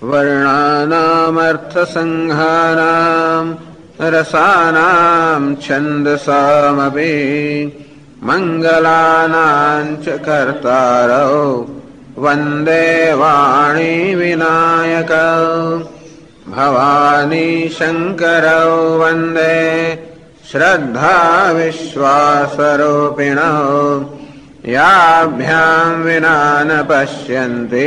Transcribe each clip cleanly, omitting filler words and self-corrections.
वर्णानामर्थसङ्घानाम् रसानाम् छन्दसामपि मङ्गलानाम् च कर्तारौ वन्दे वाणी विनायकौ भवानी शङ्करौ वन्दे श्रद्धा विश्वासरूपिणौ याभ्याम् विना न पश्यन्ति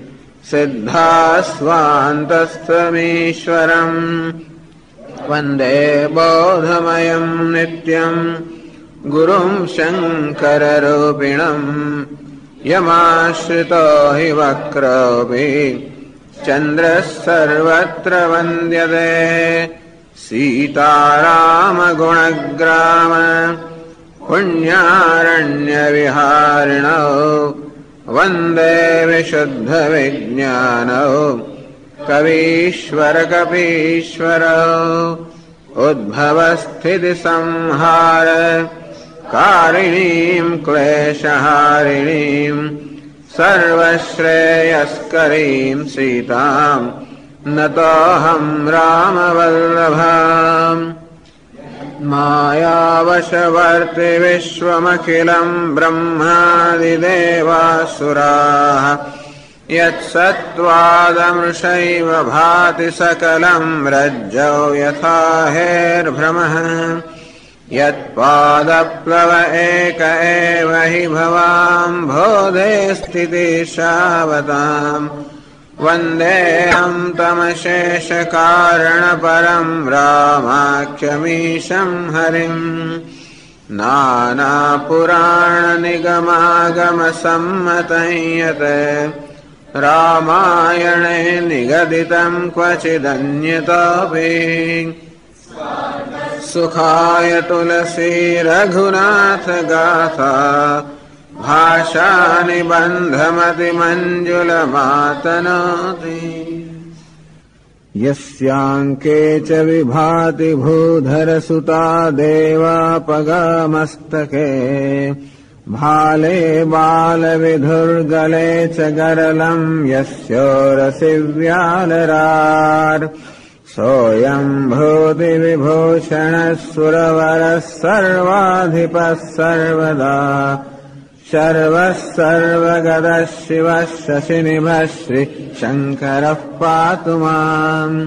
सिद्धास्वान्तस्थमीश्वरम् वन्दे बोधमयम् नित्यम् गुरुम् शङ्कररूपिणम् यमाश्रितो हि वक्रोऽपि चन्द्रः सर्वत्र वन्द्यते सीतारामगुणग्राम पुण्यारण्यविहारिणौ वन्दे विशुद्धविज्ञानौ कवीश्वरकपीश्वरौ उद्भवस्थितिसंहार कारिणीम् क्लेशहारिणीम् सर्वश्रेयस्करीम् सीताम् नतोऽहम् रामवल्लभाम् मायावशवर्ति विश्वमखिलम् ब्रह्मादिदेवासुराः यत्सत्त्वादमृषैव भाति सकलम् रज्जौ यथा हेर्भ्रमः यत्पादप्लव एक एव हि भवाम्भोधे स्थितिशावताम् वन्देऽहम् तमशेषकारणपरम् रामाख्यमीशम् हरिम् नानापुराणनिगमागमसम्मतं यत् रामायणे निगदितम् क्वचिदन्यतोऽपि सुखाय तुलसी रघुनाथ गाथा भाषानिबन्धमतिमञ्जुलमातनोति यस्याङ्के च विभाति भूधरसुता देवापगामस्तके भाले बालविधुर्गले च गरलम् यस्योरसि व्यालरार् सोऽयम् भूतिविभूषणः सुरवरः सर्वाधिपः सर्वदा शर्वः सर्वगतः शिवः शशिनिभः श्रीशङ्करः पातु माम्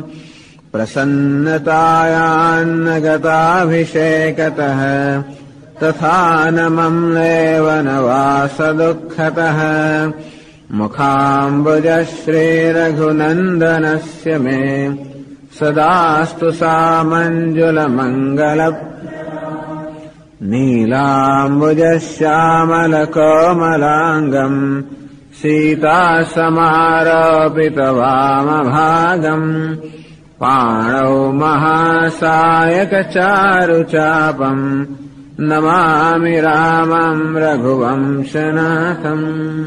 प्रसन्नतायान्नगताभिषेकतः तथा न मम्लेव न वासदुःखतः मुखाम्बुजः श्रीरघुनन्दनस्य मे सदास्तु सामञ्जुलमङ्गल नीलाम्बुजश्यामलकोमलाङ्गम् सीतासमारोपितवामभागम् पाणौ महासायकचारुचापम् नमामि रामम् रघुवंशनाथम्।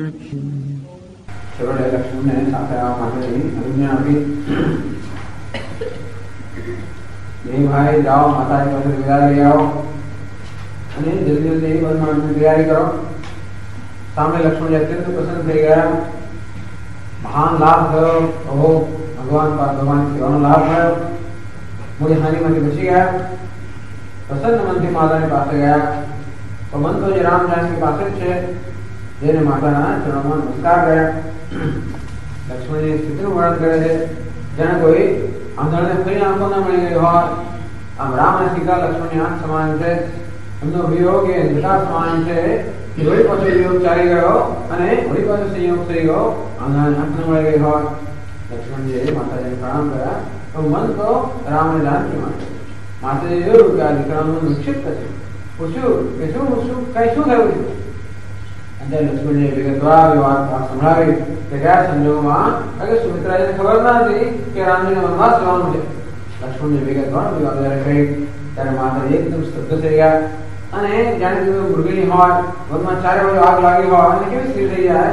नहीं भाई जाओ माता जी पास विदा ले आओ અને જલ્દી જલ્દી વનમાળની તૈયારી કરો। સામે લક્ષ્મણ અત્યંત પ્રસન્ન થઈ ગયા। મહાન લાભ થયો। પ્રભુ ભગવાન સેવાનો લાભ થયો। મોટી હાનિમાંથી બચી ગયા। પ્રસન્ન મનથી માતાની પાસે ગયા। તો મન તો જે રામ જાનકી પાસે જ છે, જેને માતાના ચરણોમાં નમસ્કાર કર્યા। લક્ષ્મણની સ્થિતિનું વર્ણન કરે છે, જાણે કોઈ આંધળને ફરી આંખો ના મળી ગઈ હોય। આમ રામ અને સીતા લક્ષ્મણની આંખ સમાન છે। એમનો વિયોગ એ અંધકાર સમાન છે। વળી પાછો વિયોગ ચાલી ગયો અને વળી પાછો સંયોગ થઈ ગયો। આંધળને આંખ ન મળી ગઈ હોય। લક્ષ્મણજીએ માતાજીને પ્રણામ કર્યા। તો મન તો રામ અને જાનકી માટે। માતાજી જોયું કે આ દીકરાનું મન વિક્ષિપ્ત છે। પૂછ્યું કે શું થયું છે? અને લક્ષ્મણજીએ વિગતવાર વાત સંભળાવી કે કયા સંજોગોમાં સુમિત્રાજીને ખબર ના હતી કે રામજીને વનવાસ જવાનું છે। લક્ષ્મણજી વિગતવાર વાત કહી ત્યારે માતાજી એકદમ સ્તબ્ધ થઈ ગયા અને જાણે મૃગીણી હોય, વનમાં ચારે બાજુ આગ લાગી હોય અને કેવી સ્થિતિ થઈ જાય।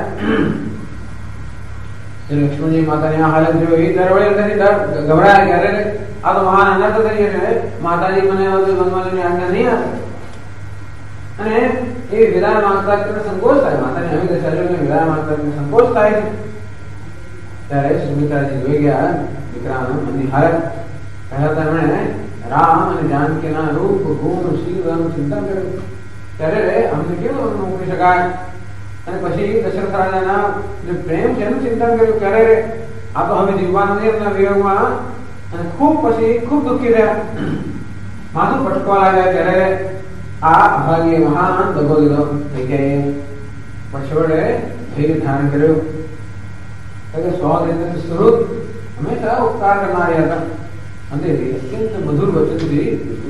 લક્ષ્મણજી માતાની આ હાલત જોઈ દરવડે ગભરાયા કે અરે આ તો મહાન અનર્થ થઈ જશે। માતાજી મને વનમાં જઈને આજ્ઞા નહીં આપે અને એ વિદાય માંગતા સંકોચ થાય। માતાની આવી દશા જોઈને વિદાય માંગતા સંકોચ થાય છે। ત્યારે સુમિત્રાજી જોઈ ગયા દીકરાના મનની હાલત. પહેલા તો એમણે રામ અને જાનકીના રૂપ ગુણ શીલ ચિંતન કર્યું. ત્યારે અમને કેવું મૂકી શકાય? અને પછી દશરથ રાજાના જે પ્રેમ છે એનું ચિંતન કર્યું. ત્યારે આ તો હવે જીવવાનું નહીં એમના વિયોગમાં. અને ખૂબ પછી ખૂબ દુઃખી રહ્યા, માથું પટકવા લાગ્યા. ત્યારે આ અભાગીએ મહાન દગો લીધો. પછવડે ધૈર્ય ધારણ કર્યું. સ્વદેશ સ્વરૂપ હંમેશા ઉપકાર કરનારી હતા. અંતેથી અત્યંત મધુર વચનથી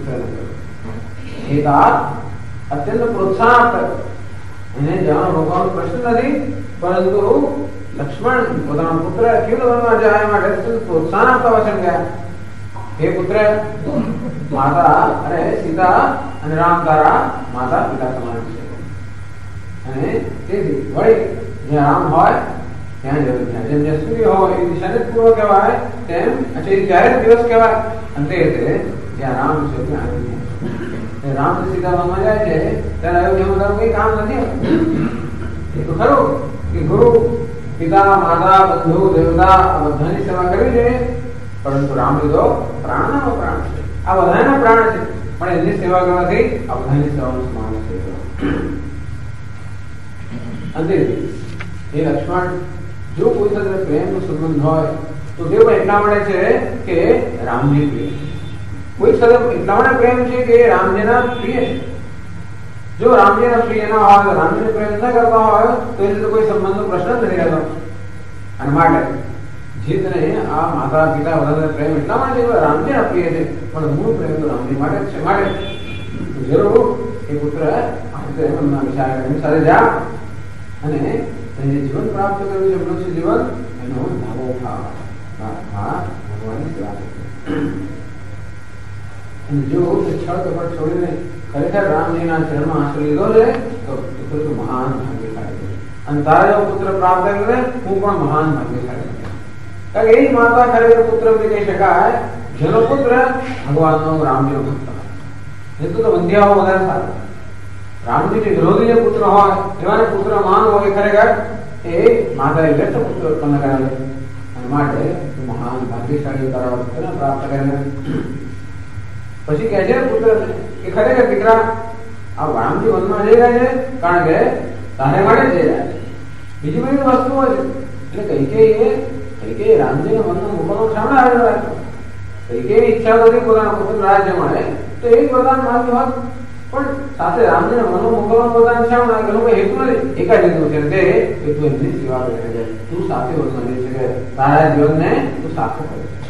અત્યંત પ્રોત્સાહન આપ્યો. એને જવાનો રોકવાનો પ્રશ્ન નથી, પરંતુ લક્ષ્મણ પોતાના પુત્ર કેવલ બનવા જાય માટે અત્યંત પ્રોત્સાહન આપતા વચન ગયા. હે પુત્ર, માતા અરે સીતા અને રામ તારા માતા પિતા સમાન છે. અને તેથી વળી જ્યાં રામ હોય ત્યાં જરૂર થાય. જેમ જ્યાં સૂર્ય હોય એ દિશાને પૂર્વ કહેવાય, તેમ ત્યારે દિવસ કહેવાય. અંતે જ્યાં રામ છે ત્યાં અયોધ્યા. રામ સીતા બનવા જાય છે ત્યારે અયોધ્યામાં કઈ કામ નથી. એ તો ખરું કે ગુરુ પિતા માતા બંધુ દેવતા બધાની સેવા કરવી જોઈએ, પરંતુ રામ લીધો પ્રાણનો પ્રાણ છે. આ બધાના પ્રાણ છે, પણ એની સેવા કરવાથી આ બધાની સેવાનું સમાન છે. અંતે એ લક્ષ્મણ જો કોઈ સાથે પ્રેમનો સંબંધ હોય તો તે પણ એટલા માટે છે કે રામજી પ્રિય. કોઈ સાથે એટલા માટે પ્રેમ છે કે રામજીના પ્રિય છે. જો રામજીના પ્રિય ના હોય, રામજીને પ્રેમ ન કરતા હોય તો એને તો કોઈ સંબંધનો પ્રશ્ન નથી રહેતો. અને માટે જીતને આ માતા પિતા બધા પ્રેમ એટલા માટે છે રામજીના પ્રિય છે, પણ મૂળ પ્રેમ તો રામજી માટે જ છે. માટે જરૂર એ પુત્ર મનમાં વિચાર એની સાથે જા અને તેને જીવન પ્રાપ્ત કર્યું છે, મનુષ્ય જીવન, એનો લાભો ઉઠાવવા ભગવાનની સેવા કરી. અને જો છળ કપટ છોડીને ખરેખર રામજીના ચરણમાં આશ્રય લીધો છે તો તું મહાન ભાગ્યશાળી છે. અને તારા જેવો પુત્ર પ્રાપ્ત કરે હું પણ મહાન ભાગ્યશાળી છું. કારણ કે એ જ માતા ખરેખર પુત્ર કહી શકાય જેનો પુત્ર ભગવાનનો રામજીનો ભક્ત હોય. એ તો બંધિયાઓ વધારે સારું. રામજી વિરોધી જે પુત્ર હોય એવાને પુત્ર માન હોય ખરેખર એ માતાએ વ્યક્ત પુત્ર ઉત્પન્ન કરેલો. અને માટે મહાન ભાગ્યશાળી તારા પુત્ર પ્રાપ્ત કરેલો. પછી કહે છે પુત્ર કે ખરેખર દીકરા આ રામજી વનમાં જઈ રહ્યા છે કારણ કે તારે માટે જઈ રહ્યા છે. બીજી બધી વસ્તુઓ છે. એટલે કઈ રામજીને વનમાં મૂકવાનો સામે આવેલો રાખ્યો. કઈ ઈચ્છા હતી પોતાના પુત્ર રાજ્ય મળે તો એ પ્રધાન માન્યું હોત, પણ સાથે રામને મનો મોકલવાનો પોતાને શા ના એનો કોઈ હેતુ નથી. એક જ હેતુ છે તે કે તું એમની સેવા કરે છે, તું સાથે વનમાં જઈ શકે, તારા જીવનને તું સાથે કરે છે.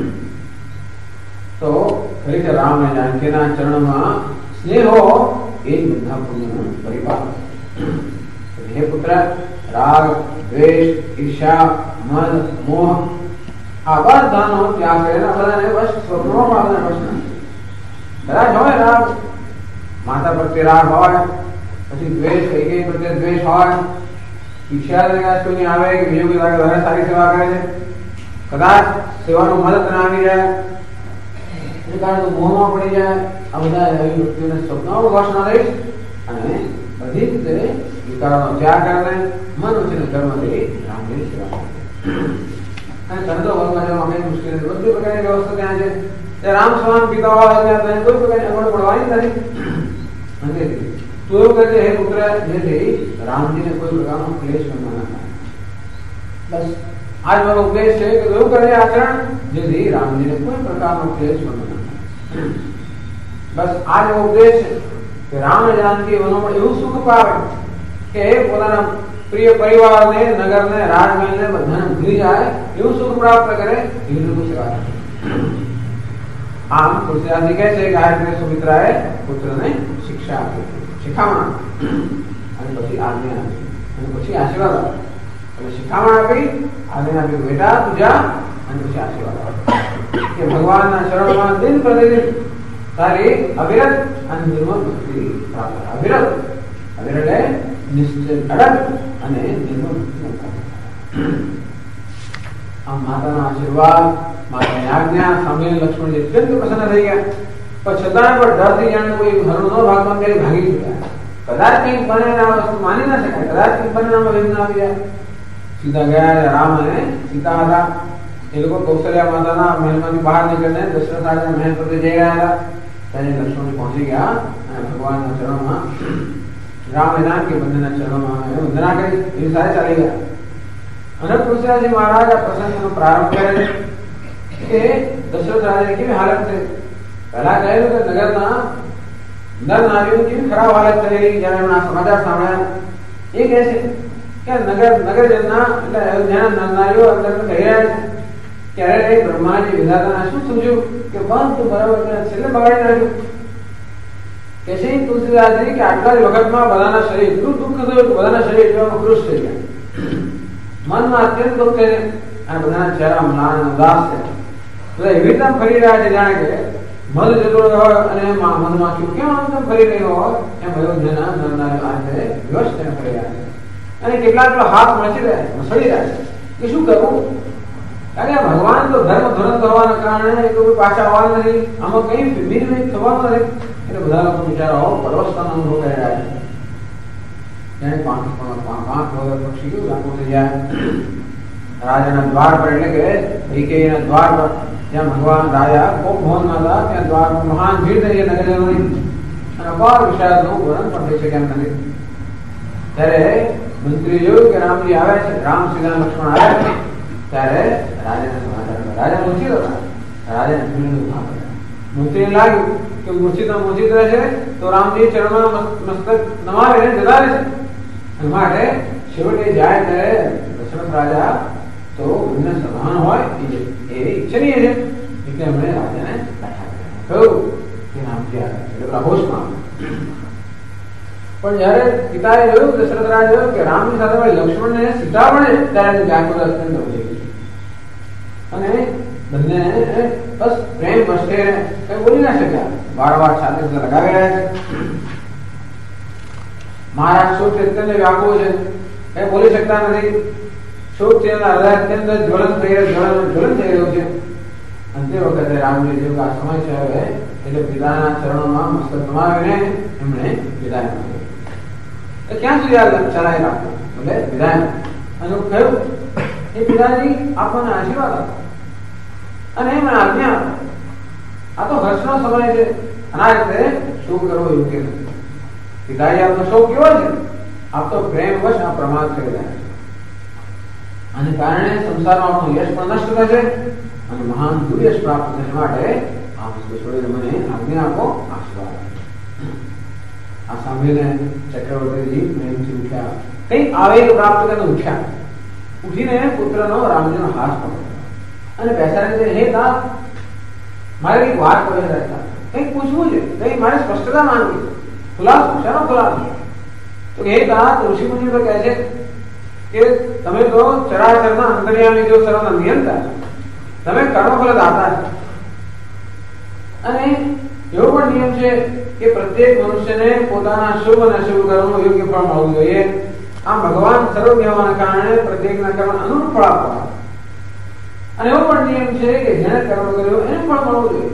તો ખરેખર રામ અને જાનકીના ચરણમાં સ્નેહ હો એ જ બધા પુણ્યનો પરિપાક. હે પુત્ર, રાગ દ્વેષ ઈર્ષા મદ મોહ આ બધાનો ત્યાગ કરીને બધાને બસ સ્વપ્નમાં પામવાના પ્રશ્ન. કદાચ હોય રાગ, માતા પ્રત્યે રાગ હોય, પછી દ્વેષ કઈ પ્રત્યે દ્વેષ હોય, ઈર્ષ્યા કોઈની આવે કે બીજો કોઈ વધારે સારી સેવા કરે છે, કદાચ સેવાનો મદદ ના આવી જાય એ કારણે મોહમાં પડી જાય. આ બધા એવી વ્યક્તિઓને સ્વપ્નનો વશ ના લઈશ અને બધી રીતે વિકારોનો ત્યાગ કરીને મન વચન કર્મથી રામની સેવા કરે. અને ધંધો વનમાં જવામાં કઈ મુશ્કેલ નથી. બધી પ્રકારની વ્યવસ્થા ત્યાં છે. ત્યાં રામ સમાન પિતા હોય ત્યાં કોઈ પ્રકારની અગવડ પડવાની નથી. અને તું એવું કહે હે પુત્ર જેથી રામજીને કોઈ પ્રકારનો ક્લેશ બનવા ના થાય. બસ આજ મારો ઉપદેશ છે કે એવું કરે આચરણ જેથી રામજીને કોઈ પ્રકારનો ક્લેશ બનવા ના થાય. બસ આ જ ઉપદેશ છે કે રામ અને જાનકી વનોમાં એવું સુખ પાવે કે પોતાના પ્રિય પરિવારને, નગરને, રાજમહેલને બધાને ભૂલી જાય એવું સુખ પ્રાપ્ત કરે એવી લોકો સેવા કરે. આમ તુલસીદાસજી કહે છે કે આ રીતે સુમિત્રાએ પુત્રને શિક્ષા આપી, શિખામણ અને પછી આજ્ઞા આપી અને પછી આશીર્વાદ આપ્યો. એટલે શિખામણ આપી, આજ્ઞા આપી બેટા તું જા, અને પછી આશીર્વાદ આપ્યો કે ભગવાનના શરણમાં દિન પ્રતિદિન તારી અવિરત અને નિર્મળ ભક્તિ પ્રાપ્ત. અવિરત એટલે નિશ્ચય અડગ અને નિર્મળ ભક્તિ પ્રાપ્ત. આમ માતાના આશીર્વાદ, માતાની આજ્ઞા સાંભળીને લક્ષ્મણજી અત્યંત પ્રસન્ન થઈ ગયા. પણ છતાં પણ ડરથી જાણે કોઈ ઘરનો ભાગમાં કરી ભાગી ગયા. કદાચ કંઈક બને આ વસ્તુ માની ના શકાય, કદાચ કંઈક બને આમાં વિઘ્ન આવી જાય. સીધા ગયા રામ અને સીતા હતા. એ લોકો કૌશલ્યા માતાના મહેલમાંથી બહાર નીકળીને દશરથ રાજાના મહેલ પર જઈ રહ્યા હતા. ત્યારે લક્ષ્મણ પહોંચી ગયા અને ભગવાનના ચરણોમાં રામ અને જાનકી બંનેના ચરણોમાં વંદના કરી એની સાથે ચાલી ગયા. અને તુલસીદાસજી મહારાજ આ પ્રસંગનો પ્રારંભ કરે કે દશરથ રાજાની કેવી હાલત છે. પહેલા કહેલું કે નગરના નર નારીઓની કેવી ખરાબ હાલત થયેલી. જયારે એમના સમાચાર સાંભળ્યા એ કહે છે કે નગરજનના એટલે અયોધ્યાના નર નારીઓ અંદર કહી રહ્યા છે ક્યારે બ્રહ્માજી વિધાતાના શું સૂઝ્યું કે બંધ બરાબર છેલ્લે બગાડી નાખ્યું. કે છે તુલસીદાસજી કે આટલા જ વખતમાં બધાના શરીર એટલું દુઃખ થયું કે બધાના શરીર જોવામાં ખુશ થઈ ગયા. મનમાં અત્યંત દુઃખ છે અને બધાના ચહેરા મ્લાન ઉદાસ છે. બધા એવી રીતે ફરી રહ્યા છે જાણે કે મધ જતો હોય અને મધમાખી કેમ આમ ફરી રહ્યો હોય એમ અયોધ્યાના નરનારીઓ આજે વિવશ થઈને ફરી રહ્યા છે. અને કેટલાક હાથ મસળી રહ્યા છે કે શું કરવું. કારણ કે ભગવાન તો ધર્મ ધોરણ કરવાના કારણે કોઈ પાછા આવવાના નથી. આમાં કઈ વિનિમય થવાનું નથી. એટલે બધા લોકો બિચારાઓ પરવસતાનો અનુભવ કરી રહ્યા છે. જાણે પાંખ વગર પક્ષી કેવું લાગુ થઈ જાય. રાજાના દ્વાર પર એટલે કે કૈકેયીના દ્વાર પર જ્યાં ભગવાન રાજા ખૂબ ભવનમાં હતા ત્યાં દ્વાર પર મહાન ભીડ થઈ છે નગરજનોની. અને અપાર વિશાળનું વર્ણન પણ થઈ શકે એમ નથી. ત્યારે મંત્રી જોયું કે રામજી આવ્યા છે, રામ સીતા લક્ષ્મણ આવ્યા છે. ત્યારે રાજાને સમાચાર રાજા મૂર્છિત હતા. રાજાને ભીડનું ભાગ હતા. મંત્રીને લાગ્યું કે મૂર્છિત રહેશે તો રામજી ચરણમાં મસ્તક નમાવીને જતા રહેશે. માટે છેવટે જાય ત્યારે દશરથ રાજા તો એમને સભાન હોય એ ઈચ્છનીય છે. એટલે એમણે રાજાને બેઠા કહ્યું કે રામજી આવે એટલે પેલા હોશમાં પણ જયારે પિતાએ જોયું દશરથ રાજા જોયું કે રામની સાથે લક્ષ્મણ ને સીતા પણ ત્યારે વ્યાકુળ અત્યંત થઈ ગઈ. અને બંને બસ પ્રેમ વસ્તે કઈ બોલી ના શક્યા. વારંવાર સાથે લગાવી રહ્યા છે. મહારાજ શોક અત્યંત વ્યાકુળ છે, કઈ બોલી શકતા નથી. શોક છે હૃદય અત્યંત જ્વલન થઈ રહ્યું છે. અંતે વખતે રામજી જેવું આ સમય છે હવે એટલે પિતાના ચરણોમાં મસ્તક નમાવીને એમણે વિદાય માંગી. ક્યાં સુધી આ ચલાવી રાખવું એટલે વિદાય અને કહ્યું એ પિતાજી આપણને આશીર્વાદ આપો અને એમને આજ્ઞા આપો. આ તો હર્ષનો સમય છે. અને આ રીતે શોક કરવો યોગ્ય નથી. પિતાજી આપનો શોક કેવો છે? આપ તો પ્રેમવશ આ પ્રમાદ કરી રહ્યા છે. અને કારણે સંસારમાં આપણું યશ પણ નષ્ટ થશે અને મહાન દુર્યશ પ્રાપ્ત થશે. માટે આ વસ્તુ છોડીને મને આજ્ઞા આપો, આશીર્વાદ આપો. આ સાંભળીને ચક્રવર્તીજી પ્રેમથી ઉઠ્યા. કઈ આવેગ પ્રાપ્ત કરીને ઉઠ્યા. ઉઠીને પુત્રનો રામજીનો હાથ પકડ્યો અને બેસાડીને હે તા મારે કઈક વાત કરી રહ્યા, કઈક પૂછવું છે, કઈ મારે સ્પષ્ટતા માંગવી છે. ખુલાસો શાનો ખુલાસો? તો હે તા ઋષિ મુનિ તો કહે છે કે તમે તો ચરાચરના અંતર્યામી જો સર્વના નિયંતા, તમે કર્મફળ દાતા છો. અને એવો પણ નિયમ છે કે પ્રત્યેક મનુષ્યને પોતાના શુભ અને અશુભ કર્મનું યોગ્ય ફળ મળવું જોઈએ. આમ ભગવાન સર્વજ્ઞ હોવાના કારણે પ્રત્યેકના કર્મ અનુરૂપ ફળ આપવા. અને એવો પણ નિયમ છે કે જેને કર્મ કર્યો એને ફળ મળવું જોઈએ.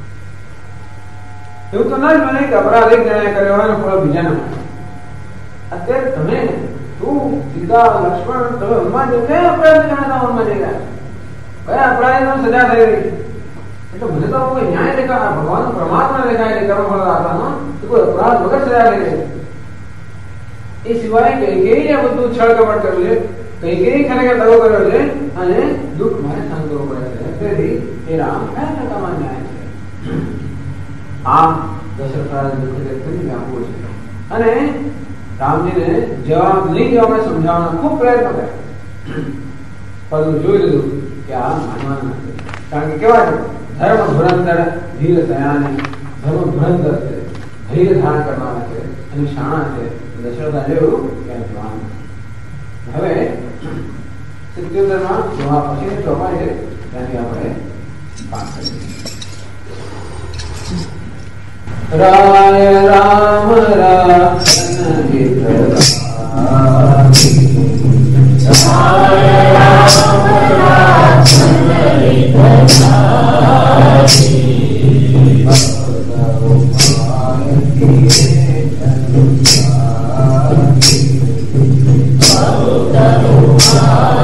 એવું તો ના જ બને કે અપરાધિક જેને કર્યો હોય ફળ બીજાને મળે. અત્યારે તમે તું સીતા લક્ષ્મણ તમે વનમાં જઈ કયા અપરાધી જાણતા વનમાં જઈ રહ્યા, કયા અપરાધીનો સજા થઈ રહી? એટલે મને તો કોઈ ન્યાય દેખાય, ભગવાન પરમાત્મા દેખાય છે કર્મ ફળ આપવાનો કોઈ અપરાધ વગર સજા થઈ રહી. એ સિવાય કઈ બધું છળ કપટ કર્યું છે, કઈ ખરેખર દગો કર્યો છે અને દુઃખ મારે સહન કરવું પડે છે. તેથી એ રામ કયા ટકામાં ન્યાય છે? આમ દશરથ રાજા દુઃખ વ્યાપું છે અને રામજીને જવાબ નહીં દેવામાં સમજાવવાનો ખૂબ પ્રયત્ન કર્યો. પરંતુ જોઈ લીધું કે આ માનવાનું નથી. કારણ કે કેવા છે? ધર્મ ધુરંધર ધીર સયાની, ધર્મ ધુરંધર છે, ધૈર્ય ધારણ કરવાના છે અને શાણા છે. દશરથ જેવું ક્યાં જવાનું. હવે 77માં જોવા પછી ચોપાઈ છે ત્યાંથી આપણે વાત કરીએ. રાય રામ રાખન હિતકારી, રાય રામ રાખન હિતકારી, ભક્ત ઉપાય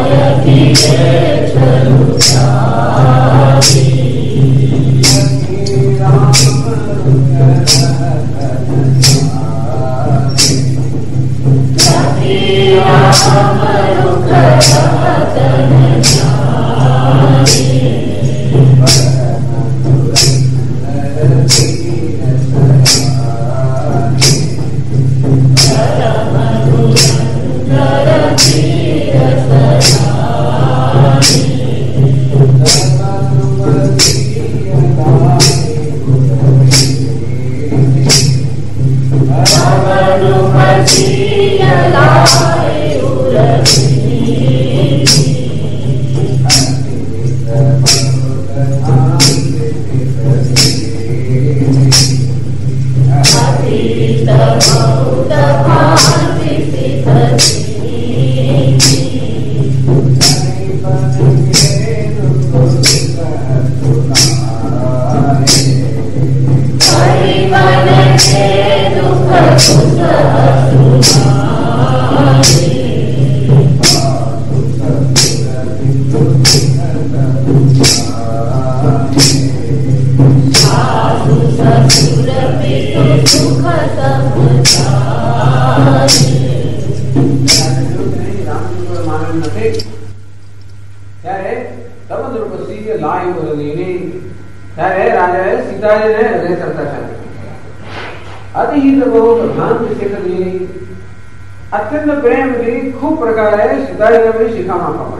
ત્યારે તમદ્રુપસી લાય બોલીની ત્યારે રાજાએ સીતાજીને હૃદય ચર્ચા કરી અતિહિત બહુ પ્રધાન વિશેષની અત્યંત પ્રેમથી ખૂબ પ્રકારે સીતાજીને બધી શિખામણ આપવા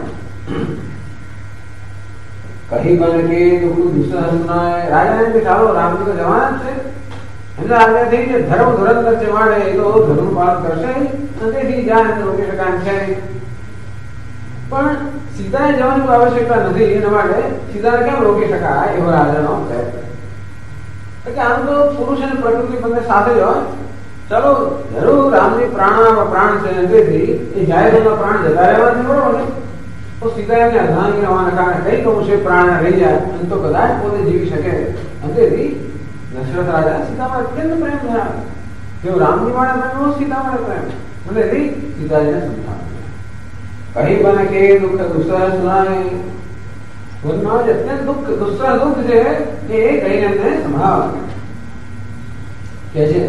માંડી કહી બન કે દુઃખ દુસહનાય રાજાને કે ચાલો રામજી તો જવાના જ છે એમના આજ્ઞાથી જે ધર્મ ધુરંધર છે માટે એ તો ધર્મ પાલન કરશે અને તેથી જ્યાં રોકી શકાય છે પણ સીતાને જવાની કોઈ આવશ્યકતા નથી એના માટે સીતાને કેમ રોકી શકાય એવો રાજાનો પ્રયત્ન કે આમ તો પુરુષ અને પ્રકૃતિ બંને સાથે જ હોય ચલો જરૂર રામની પ્રાણ છે તેથી એ જાય તો પ્રાણ જતા રહેવાથી બરોબર ને તો સીતાને અર્ધાંગી રહેવાના કારણે કઈ કહું છે પ્રાણ રહી જાય અને તો કદાચ પોતે જીવી શકે અને તેથી દશરથ રાજા સીતામાં અત્યંત પ્રેમ ધરાવે જેવો રામજી માટે પ્રેમ સીતામાં પ્રેમ અને તેથી સીતાજીને સમજાવે કહી બને કે દુઃખ દુસરા સુનાય વનમાં જે અત્યંત દુઃખ દુસરા દુઃખ છે એ કહીને એમને સંભળાવે કે છે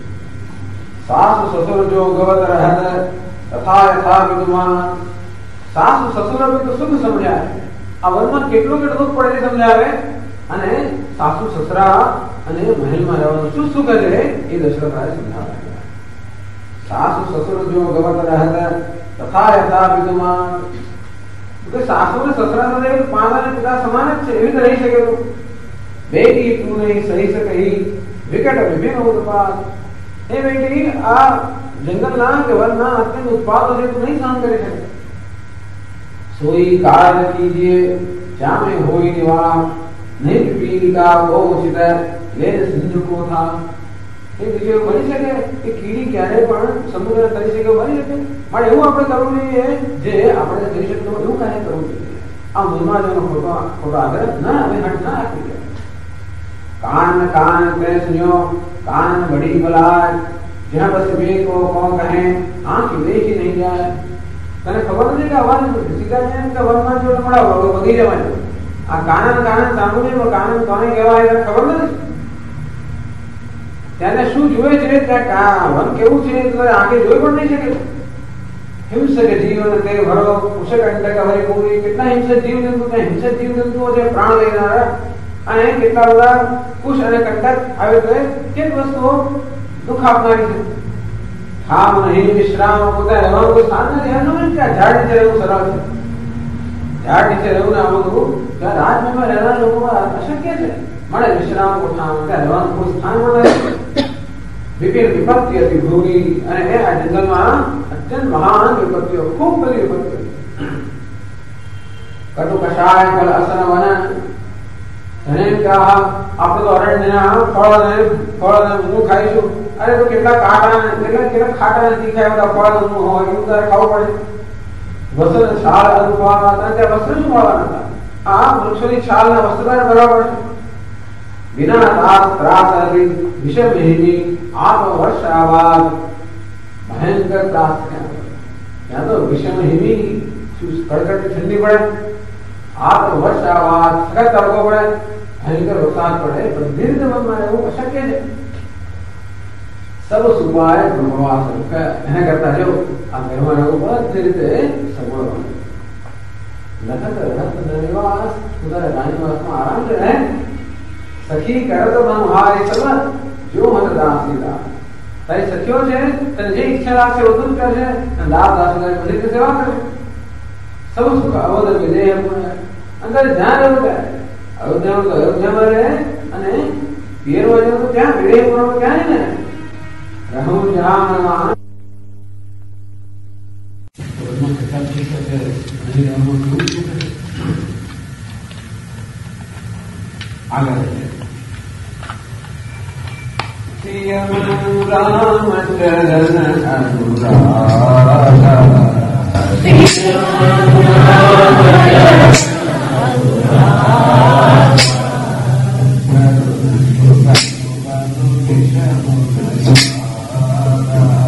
સાસુ સસુર જો ગવત રહત તથા યથા વિદુમાં સાસુ સસુર તો સુખ સમજાય આ વનમાં કેટલું દુઃખ પડે છે સમજાવે અને સાસુ સસરા અને મહેલમાં રહેવાનું શું સુખ છે એ દશરથ રાજા સમજાવે સાસુ સસુર જો ગવત રહત તથા યથા વિદુમાં કે સાસુ અને સસરા સાથે માતા અને પિતા સમાન જ છે એવી રીતે રહી શકે બેટી તું નહીં સહી શકે વિકટ વિભિન્ન ઉત્પાદ એ બેટી આ જંગલના કે વનના અત્યંત ઉત્પાદો છે તું નહીં સહન કરી શકે સોઈ કાર્ય કીજીએ જામે હોય નિવા નહીં પીડિકા બહુ ઉચિત લે સિંધુ કો થા એ બીજું બની શકે કે કીડી ક્યારે પણ સમુદ્ર કરી શકે બની શકે પણ એવું આપણે કરવું જોઈએ જે આપણે કરી શકતો એવું કાર્ય કરવું જોઈએ આ મનમાં જેનો ખોટો આગ્રહ ના હવે હટ ના આપી કાન કાન તે સુન્યો કાન બડી બલાય જ્યાં બસ બે કો કોણ કહે આંખ દેખી નહીં જાય તને ખબર નથી કે અવાજ સીતાજી કે વનમાં જો મળાવો વગી જવાનું આ કાનન સાંભળ્યું કાનન કોને કહેવાય ખબર નથી त्याने શું જોવે છે કે વન કેવું છે તો આંખે જોઈ પણ નહીં શકે હિંસક જીવન તે ભરો ઉષક અંડક હરે કોઈ કેટલા હિંસક જીવજંતુઓ છે પ્રાણ લેનારા અને કેટલા બધા કુશ અને કંટક આવે તો કેટ વસ્તુઓ દુઃખ આપનારી છે ખામ નહીં વિશ્રામ પોતા રહેવાનું કોઈ સ્થાન નથી એનું નથી કે ઝાડ નીચે રહેવું સરળ છે ઝાડ નીચે રહેવું ને આ બધું રાજમહેલમાં રહેનારા લોકો અશક્ય છે મળે વિશ્રામ કોઠામાં ત્યાં રહેવાનું કોઈ સ્થાન પણ નથી વિપિન વિપત્તિ હતી ભૂરી અને એ આ જંગલમાં અત્યંત મહાન વિપત્તિઓ ખૂબ બધી વિપત્તિઓ કટુ કષાય ફલ અસન વન ધને કા આપણે તો અરણ્યના ફળ હું ખાઈશું અરે તો કેટલા કાંટા કેટલા ખાટા અને તીખા બધા ફળ હોય એવું તારે ખાવું પડે વસ્ત્ર છાલ અનુપાત ત્યાં વસ્ત્ર શું મળવાના હતા આ વૃક્ષોની છાલના વસ્ત્ર બરાબર છે વિના ત્રાસ હતી વિષમ હિની આત્મવર્ષાવાદ ભયંકર ત્રાસ ત્યાં તો વિષમ હિની કડકડતી ઠંડી પડે આત્મવર્ષાવાદ સખત તડકો પડે ભયંકર વરસાદ પડે બધી રીતે મનમાં એવું અશક્ય છે સર્વ સુપાય બ્રહ્મવાસ એને કરતા જો આ ઘરમાં રહેવું બધી રીતે સગવડવાનું લખત રખત નિવાસ ઉધર રાણીવાસમાં આરામ છે ને સખી કરે તો મન હારે સર્વ જો મન દાસ લીધા તારી સખીઓ છે તને જે ઈચ્છા લાગશે બધું જ કરશે અને દાસ બધી રીતે સેવા કરશે સૌ સુખ અવધ વિજય અંદર જ્યાં રહેવું ત્યારે અયોધ્યામાં રહે અને પિયરમાં જવું તો ત્યાં વિજયપુરમાં ક્યાં ને રહું જ્યાં આગળ રામચરણ અનુરાગ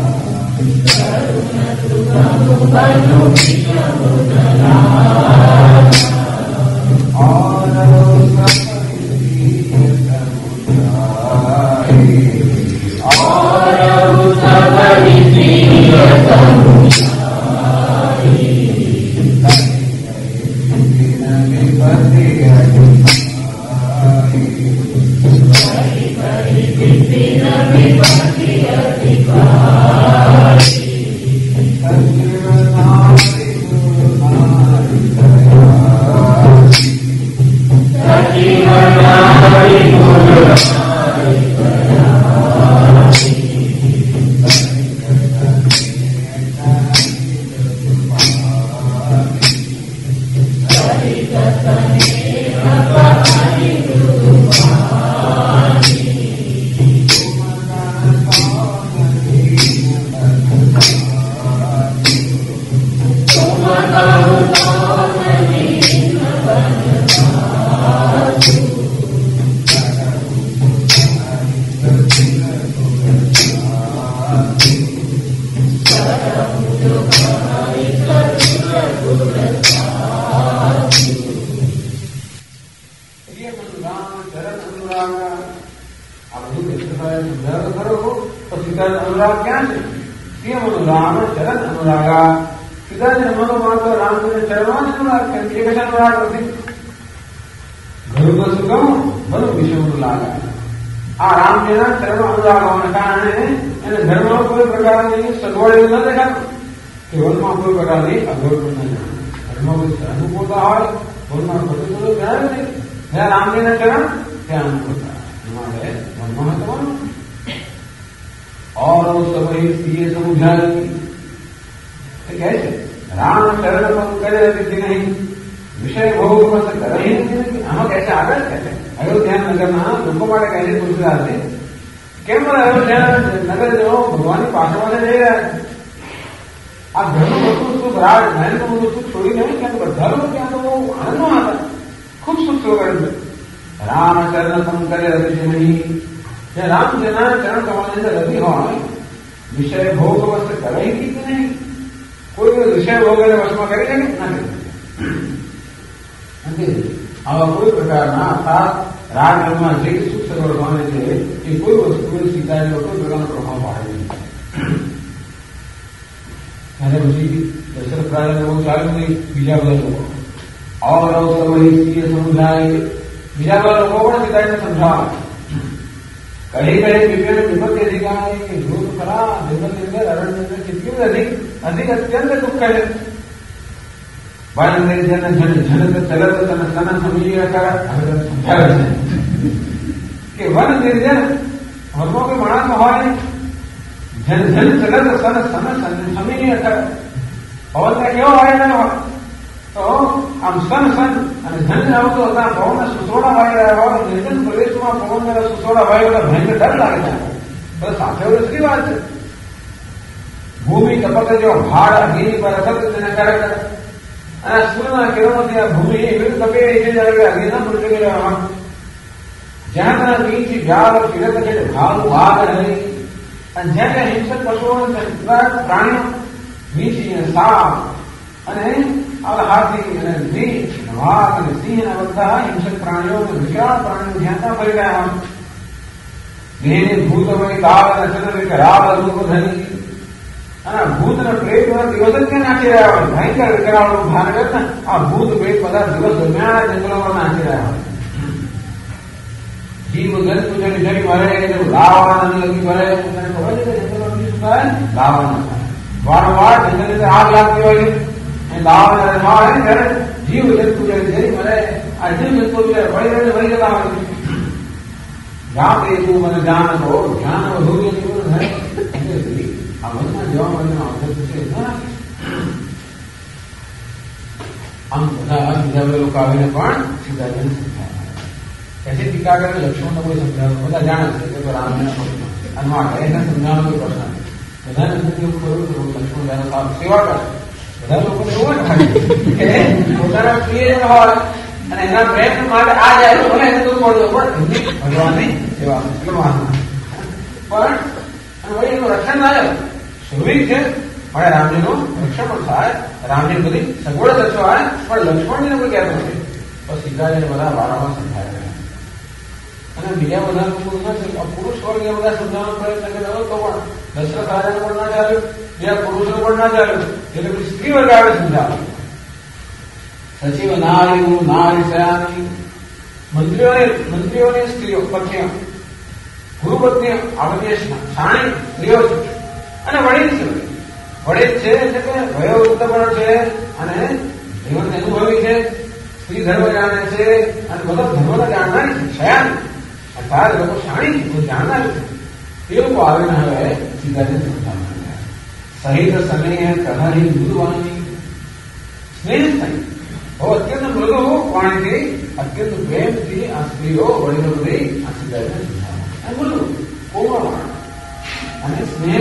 સચિવ નારી નારી મંત્રીઓની સ્ત્રીઓ પત્નીઓ, ગુરુપત્નીઓ આ બધી શાણી સ્ત્રીઓ છે અને વડીલ છે. વડીલ છે એટલે કે વયોવૃદ્ધ પણ છે અને જીવન અનુભવી છે, સ્ત્રી ધર્મ જાણે છે અને બધા ધર્મને જાણનારી છે. શયાન અર્થાત લોકો શાણી છે, જાણનારી છે. એ લોકો આવીને હવે સીતાજીને સમજાવવા સહિત સ્નેહ કહારી મૃદુવાણી સ્નેહ થઈ બહુ અત્યંત મૃદુ વાણીથી અત્યંત પ્રેમથી આ સ્ત્રીઓ વડીલો બધી આ સીતાજીને સમજાવવા મૃદુ કોમળ અને સ્નેહ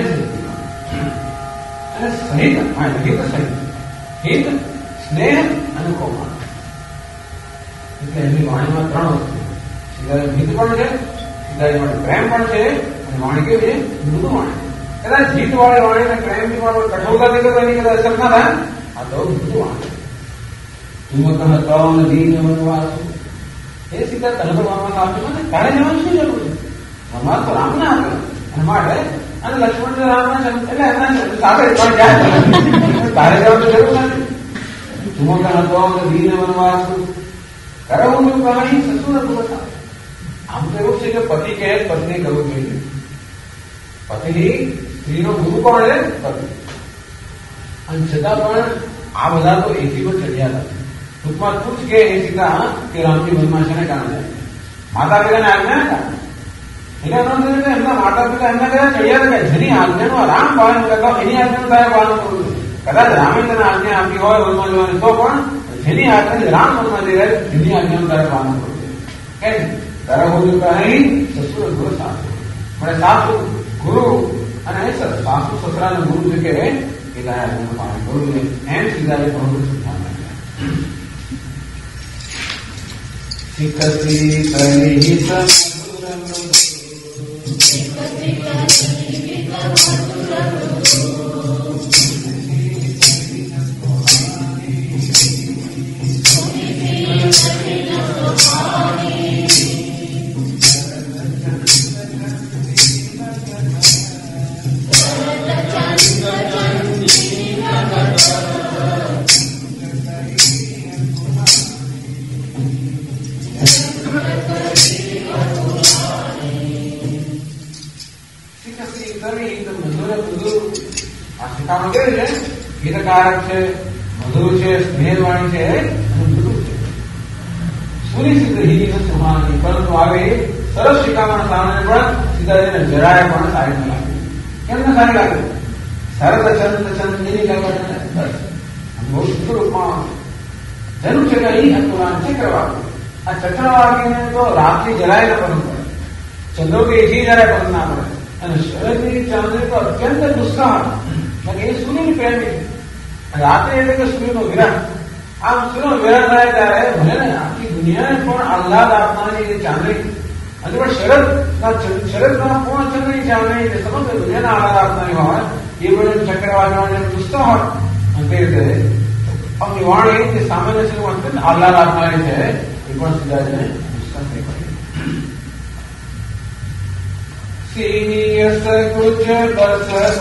અને સહિત હિત સહિત હિત સ્નેહ અને કોમળ એટલે એમની વાણીમાં ત્રણ વસ્તુ સીતાજી હિત પણ છે, સીતાજી માટે પ્રેમ પણ છે અને વાણી કેવી છે મૃદુ વાણી. કદાચ જીત વાળી વાણી ને પ્રેમની પણ કઠોરતાથી તો એની કદાચ અસર ના થાય. આ તો મૃદુ વાણી. તું કહો દીન વનવાસુ એ સીધા તલબ વાળવામાં આવશે ને તારે જવાનું શું જરૂર છે? ભગવાન તો રામને આપે અને માટે અને લક્ષ્મણ રામના એટલે એમના સાથે પણ જાય તારે જવાનું જરૂર નથી. તું કહો દીન વનવાસુ કરાવું છું કહાની સસુર હતું બતાવે. આમ તો એવું છે કે પતિ કહે પત્ની કરવું જોઈએ. પતિની સ્ત્રીનો ગુરુ કોણ છે? પતિ. અને છતાં પણ આ બધા તો એથી પણ ચડ્યા હતા. ટૂંકમાં તું જ કે એ સીતા કે રામજી વનમાં છે ને કારણે માતા પિતાને આજ્ઞા હતા. એટલે એમના માતા પિતા એમના કદાચ ચડ્યા હતા કે જેની આજ્ઞાનું રામ પાલન કરતા એની આજ્ઞાનું તારે પાલન કરવું જોઈએ. કદાચ રામે તને આજ્ઞા આપી હોય વનમાં જવાની તો પણ જેની આજ્ઞા રામ વનમાં જઈ રહ્યા જેની આજ્ઞાનું તારે પાલન કરવું જોઈએ. કેમ તારા બોલ્યું કહી સસુર ગુરુ સાસુ મને સાસુ ગુરુ અને સાસુ સસરાને ગુરુ છે કે એ તારે આજ્ઞાનું પાલન કરવું જોઈએ. એમ સીધાએ ઘણું સમજાવવા શીખતી સહિત ગીતકારક છે, મધુર છે, સ્નેહવાણી છે અને મૃદુ છે. સુનિશ્ચિત હિની સુહાની પરંતુ આવી સરસ શિખામણ સામે પણ સીતાજીને જરાય પણ સારી ન લાગે. કેમ ન સારી લાગે? સરસ ચંદ એની લાગે બહુ રૂપમાં જરૂર છે કે અહીં હતું ચક્રવાકી. આ ચક્રવાકીને તો રાતથી જરાય ન પસંદ પડે, ચંદ્રો કે એથી જરાય પસંદ ના પડે અને શરદની ચાંદની તો અત્યંત દુસ્સાહ એ સૂર્યની પ્રેમી. રાત્રે એટલે કે સૂર્યનો વિરાટ. આમ સૂર્યનો વિરાટ થાય ત્યારે ભલે ને આખી દુનિયાને પણ આહલાદ આપનારી એ ચાંદની અને પણ શરદના પૂર્ણ ચંદ્રની ચાંદની જે સમગ્ર દુનિયાના આહલાદ આપનારી હોય એ પણ ચક્રવાળાને દુસ્તો હોય અને તે રીતે આપણી વાણી જે સામાન્ય છે અત્યંત આહલાદ આપનારી છે એ પણ સીધાજીને દુસ્તો થઈ પડે. સીનિયસ કુછ બસ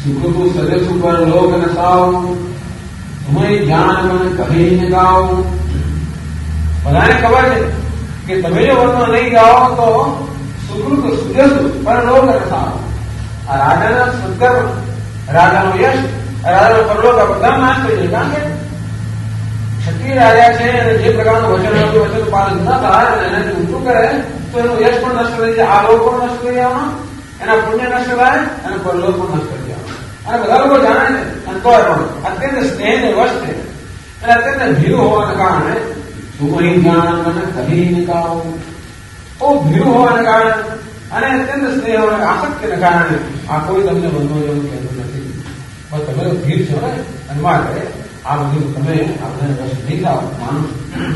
सुख को सजसु पर लोक न साऊ, तुम्हें ज्ञान मन कहीं न गाओ। બધાને ખબર છે કે તમે જો વર્તમાં નહીં જાઓ તો સુકૃત સુજસુ પર લોક ન સાવ. આ રાજાના સત્કર્મ, રાજાનો યશ, રાજાનો પરલોક આ બધા નાશ થઈ જાય. કારણ કે ક્ષત્રિય રાજા છે અને જે પ્રકારનું વચન આવ્યું વચન પાલન ન થાય અને એનાથી ઊંચું કરે તો એનું યશ પણ નષ્ટ થઈ જાય. આ લોક પણ નષ્ટ થઈ જવાનો, એના પુણ્ય નષ્ટ થાય અને પરલોક પણ નષ્ટ થઈ જવાનો. અને બધા લોકો જાણે છે અને તોય પણ અત્યંત સ્નેહને વશ છે અને અત્યંત ભીરું હોવાના કારણે तुम्हें ज्ञान मन कहीं निकाओ, वो भीरू होने कारण અને અત્યંત સ્નેહ અને આસક્તિને કારણે આ કોઈ તમને બંધો એવું કહેતું નથી. પણ તમે તો ધીર છો ને, અને માટે આ બધું તમે આપણે વશ નહીં થાવ. માણસ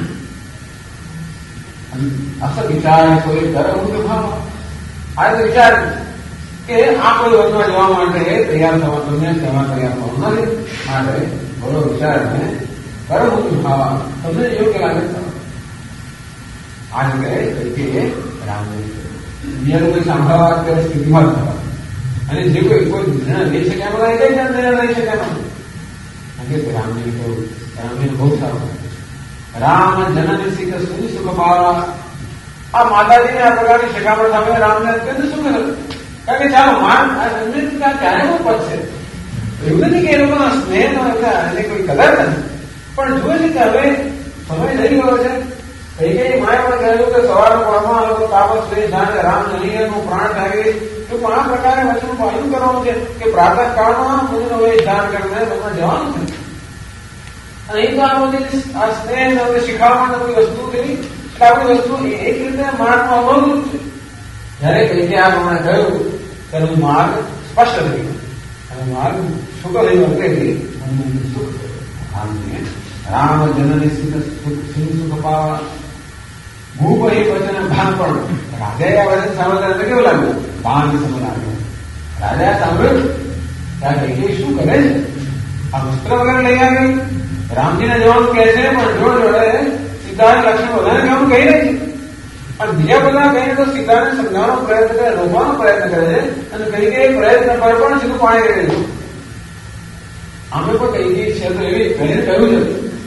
અસત વિચાર કોઈ કરે હું ભાવ આ તો વિચાર કે આ કોઈ વચમાં જવા માટે તૈયાર થવા તમને તેમાં તૈયાર થવાનું નથી. માટે બોલો વિચાર ને કરો હું ભાવા તમને યોગ્ય લાગે. આ રીતે કે રામને બીજાનું કોઈ સાંભળવા અત્યારે સ્થિતિમાં જ થવા અને જે કોઈ નિર્ણય લઈ શકે એમાં કઈ જ નિર્ણય લઈ શકે એમાં રામજી કહ્યું. રામજી બહુ સારું રામ જનની શીખ સુખ પાવા. આ માતાજીને આ પ્રકારની શિખામણ સામે રામને અત્યંત સુખ થયું. કારણ કે ચાલો માન આ જન્મે ક્યારે બહુ પદ છે. એવું નથી કે એ લોકોના સ્નેહ એને કોઈ કદર નથી, પણ જુએ છે કે હવે સમય થઈ ગયો છે. કઈ કઈ માએ પણ કહેલું કે સવારના પળમાં લોકો તાપસ લઈ જાણે રામ નહીં એનું પ્રાણ લાગે. તો પણ આ પ્રકારે વચન પાલન કરવાનું છે કે પ્રાતઃ કાળમાં બધું હવે ધ્યાન કરીને તમને જવાનું છે. અને અહીં તો આ બધી આ સ્નેહ શીખાવવાની કોઈ વસ્તુ થઈ એટલે આપણી વસ્તુ એક રીતે માર્ગમાં અવરોધ છે. જયારે કઈ કે આ પ્રમાણે કહ્યું તેનું માર્ગ સ્પષ્ટ થઈ ગયો અને માર્ગ સુખ થઈ ગયો. સુખ રામ જનની સુખ પાવા. ભૂપ એ વચન ભાન પણ રાજાએ આ વચન સાંભળતા કેવું લાગ્યું? ભાન સમજ આવ્યું. રાજાએ સાંભળ્યું ત્યાં કઈ શું કરે છે? આ વસ્ત્ર વગેરે લઈ આવી રામજીને જવાનું કહે છે, પણ જોડે જોડે સીતાને લક્ષ્મણ બધાને જવાનું કહી રહી છે. અને બીજા બધા કહીને તો સીતાને સમજાવવાનો પ્રયત્ન કરે, રોકવાનો પ્રયત્ન કરે છે અને કઈ કઈ પ્રયત્ન પર પણ સીધું પાણી રહે છે. અમે પણ કઈ કઈ છે તો એવી કહીને કહ્યું છે.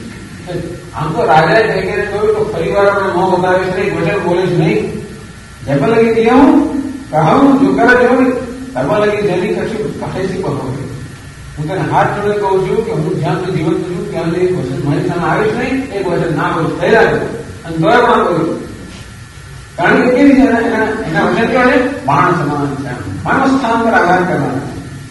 આમ તો રાજાએ કઈ કઈને કહ્યું તો ફરી વાર આપણે મોં બતાવીશ નહીં, વચન બોલીશ નહીં. જબ લગી દિયા હું કહું જો કરે જોઈ તબ લગી જેની કશું કહે છે કહો. હું તને હાથ જોડે કહું છું કે હું જ્યાં સુધી જીવન છું ત્યાં સુધી એક વચન મારી સામે આવીશ નહીં, એક વચન ના બોલું થઈ લાગે અને દોર પણ બોલું. કારણ કે કેવી છે એના વચન કેવા છે? બાણ સમાન છે. માનવ સ્થાન પર આઘાત કરવાના.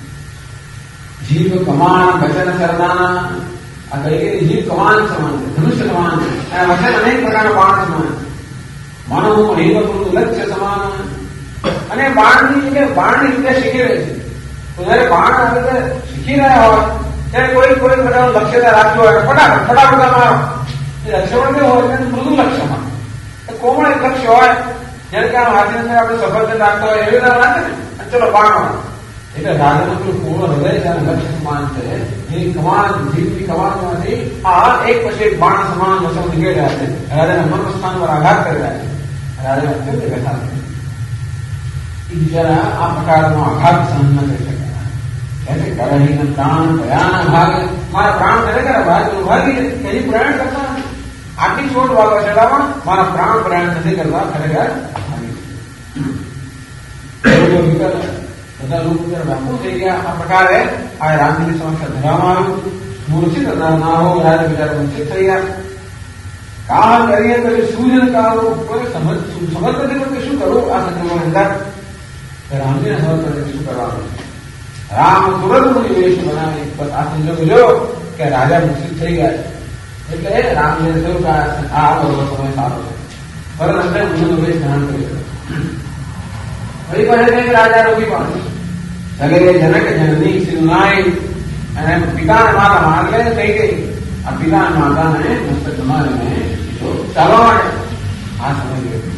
જીવ કમાન વચન સરદાના. આ કઈ કઈ જીવ કમાન સમાન છે, ધનુષ્ય સમાન છે. અને વચન અનેક પ્રકારના બાણ સમાન છે. માનવ હિંમતનું લક્ષ્ય સમાન. અને બાણની રીતે શીખી રહે છે. તો જયારે બાણ આ રીતે શીખી રહ્યા હોય ત્યારે કોઈ પ્રકારનું લક્ષ્યતા રાખ્યું હોય ફટાફટ મારો. એ લક્ષ્ય પણ કેવું હોય? મૃદુ લક્ષ્યમાં કોમળ એક લક્ષ્ય હોય. જેમ કે આમ હાથની અંદર આપણે સફરજન રાખતા હોય એવી રીતે રાખે ને, ચલો બાણ મારો. એટલે રાજાનું પેલું પૂર્ણ હૃદય છે અને લક્ષ્ય સમાન છે. એ કમાન જીવની કમાનમાંથી આ એક પછી એક બાણ સમાન વચન નીકળી રહ્યા છે. રાજાના મન સ્થાન પર આઘાત કરી રહ્યા છે. રાજા અત્યંત વ્યથા છે. એ બિચારા આ પ્રકારનો આઘાત સહન ન કરી શકે. એટલે કરહીને પ્રાણ ભયાના ભાગે મારા પ્રાણ ખરેખર ભાગી એની પ્રયાણ કરતા નથી. આટલી ચોટ વાગવા છતાં પણ મારા પ્રાણ પ્રયાણ નથી કરતા. ખરેખર બધા લોકો ડાકુ થઈ ગયા. આ પ્રકારે આ રામજીની સમસ્યા ધરવામાં આવ્યું. મૂર્છિત ના હો રાજા બિચારા મૂર્છિત થઈ ગયા. કામ કરીએ તો સૂજન કાઢવું કોઈ સમજ નથી પડતી શું કરવું આ સંજોગોની અંદર. રામજીને સમજ પડે શું કરવાનું. રામ તુરંત નિવેશ બનાવી. બસ આ સંજોગ જો કે રાજા મૂર્છિત થઈ ગયા એટલે રામજીને થયું કે આ બરોબર સમય સારો છે. પરત અંદર ઊંધો નિવેશ ધારણ કરી દીધો. ફરી કહે છે કે રાજા રોકી પણ સગરે જનક જનની સિરુનાઈ અને પિતાના માતા માર્ગે થઈ ગઈ. આ પિતાના માતાને મસ્ત જમાડીને ચાલવા માટે આ સમય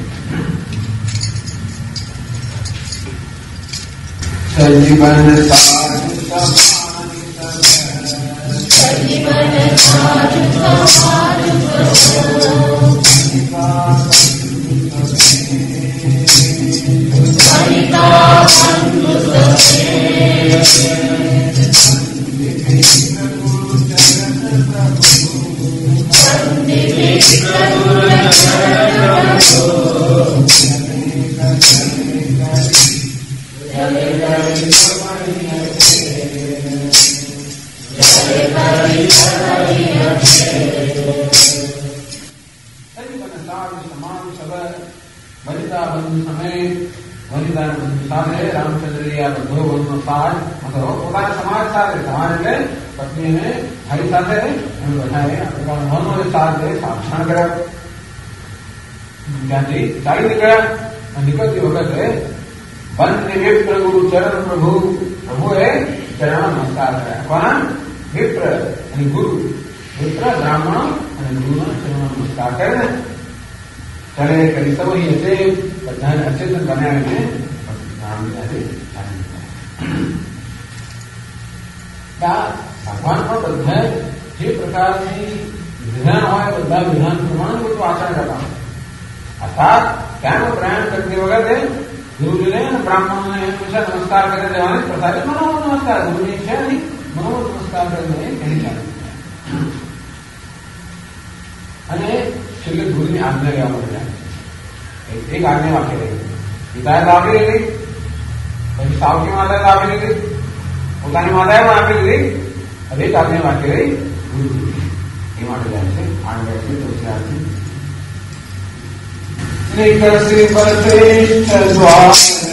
સજીવન સાથે રામચંદ્રજી આ બધો વનનો સાર મતલબ પોતાના સમાજ સાથે, સમાજ એટલે પત્ની અને ભાઈ સાથે એમ બધાએ આ પ્રકારનો વનનો જે સાર છે સાક્ષણ કર્યા. ત્યાંથી ચાલી નીકળ્યા. નીકળતી વખતે વન્ય વિપ્ર ગુરુ ચરણ પ્રભુએ ચરણ નમસ્કાર કર્યા. કોના? વિપ્ર અને ગુરુ. વિપ્ર બ્રાહ્મણ અને ગુરુના ચરણ નમસ્કાર કરે ને ત્યારે કરી સૌ હશે બધાને અચેતન બનાવીને ભગવાન પણ બધા જે પ્રકારની વિધાન હોય બધા વિધાન પ્રમાણે બધું આચરણ કરતા હોય. અર્થાત ત્યાંનો પ્રયાણ કરતી વખતે ગુરુજીને અને બ્રાહ્મણોને હંમેશા નમસ્કાર કરી દેવાની પ્રથા છે. મનોમત નમસ્કાર ગુરુજી છે નહીં, મનોમત નમસ્કાર કરીને એની ચાલે. અને છેલ્લે ગુરુની આજ્ઞા લેવા માટે જાય. એક આજ્ઞા વાક્ય રહી, પિતાએ તો આપી લીધી, પછી સાવકી માતાએ તો આપી લીધી, પોતાની માતાએ પણ આપી લીધી. હવે એક આજ્ઞા વાક્ય રહી ગુરુજી એ માટે જાય છે. આજ્ઞા છે તો શ્રી શ્રીપતિષ્ઠ દ્વાર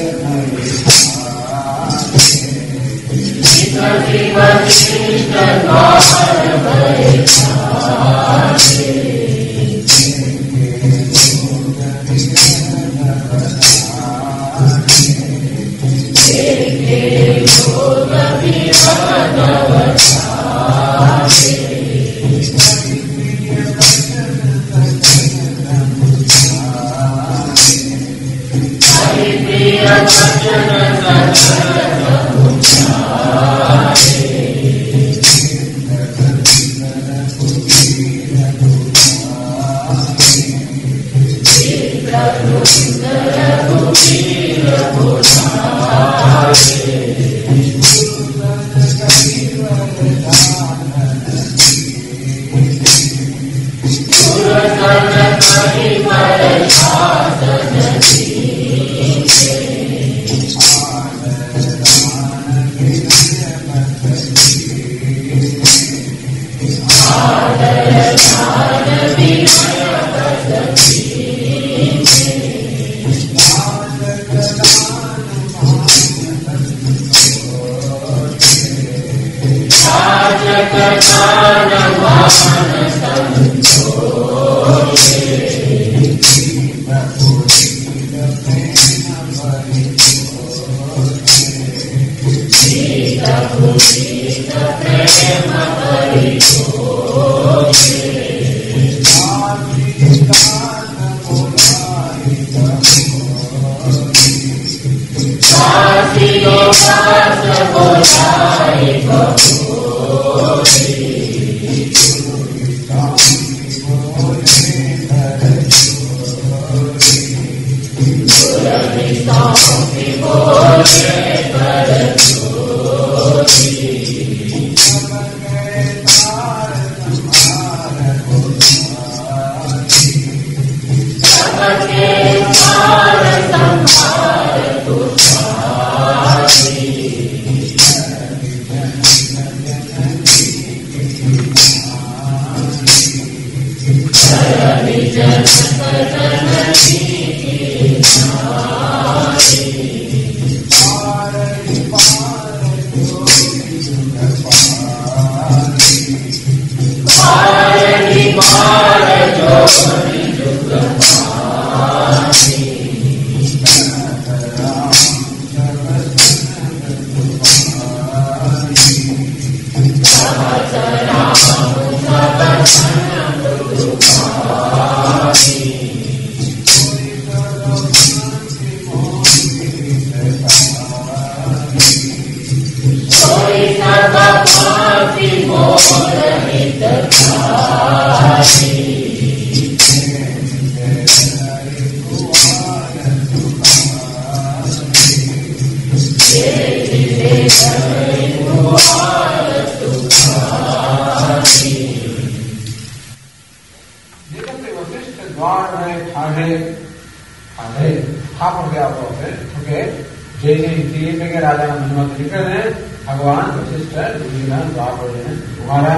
भगवान वशिष्ठ द्वार पर तुम्हारा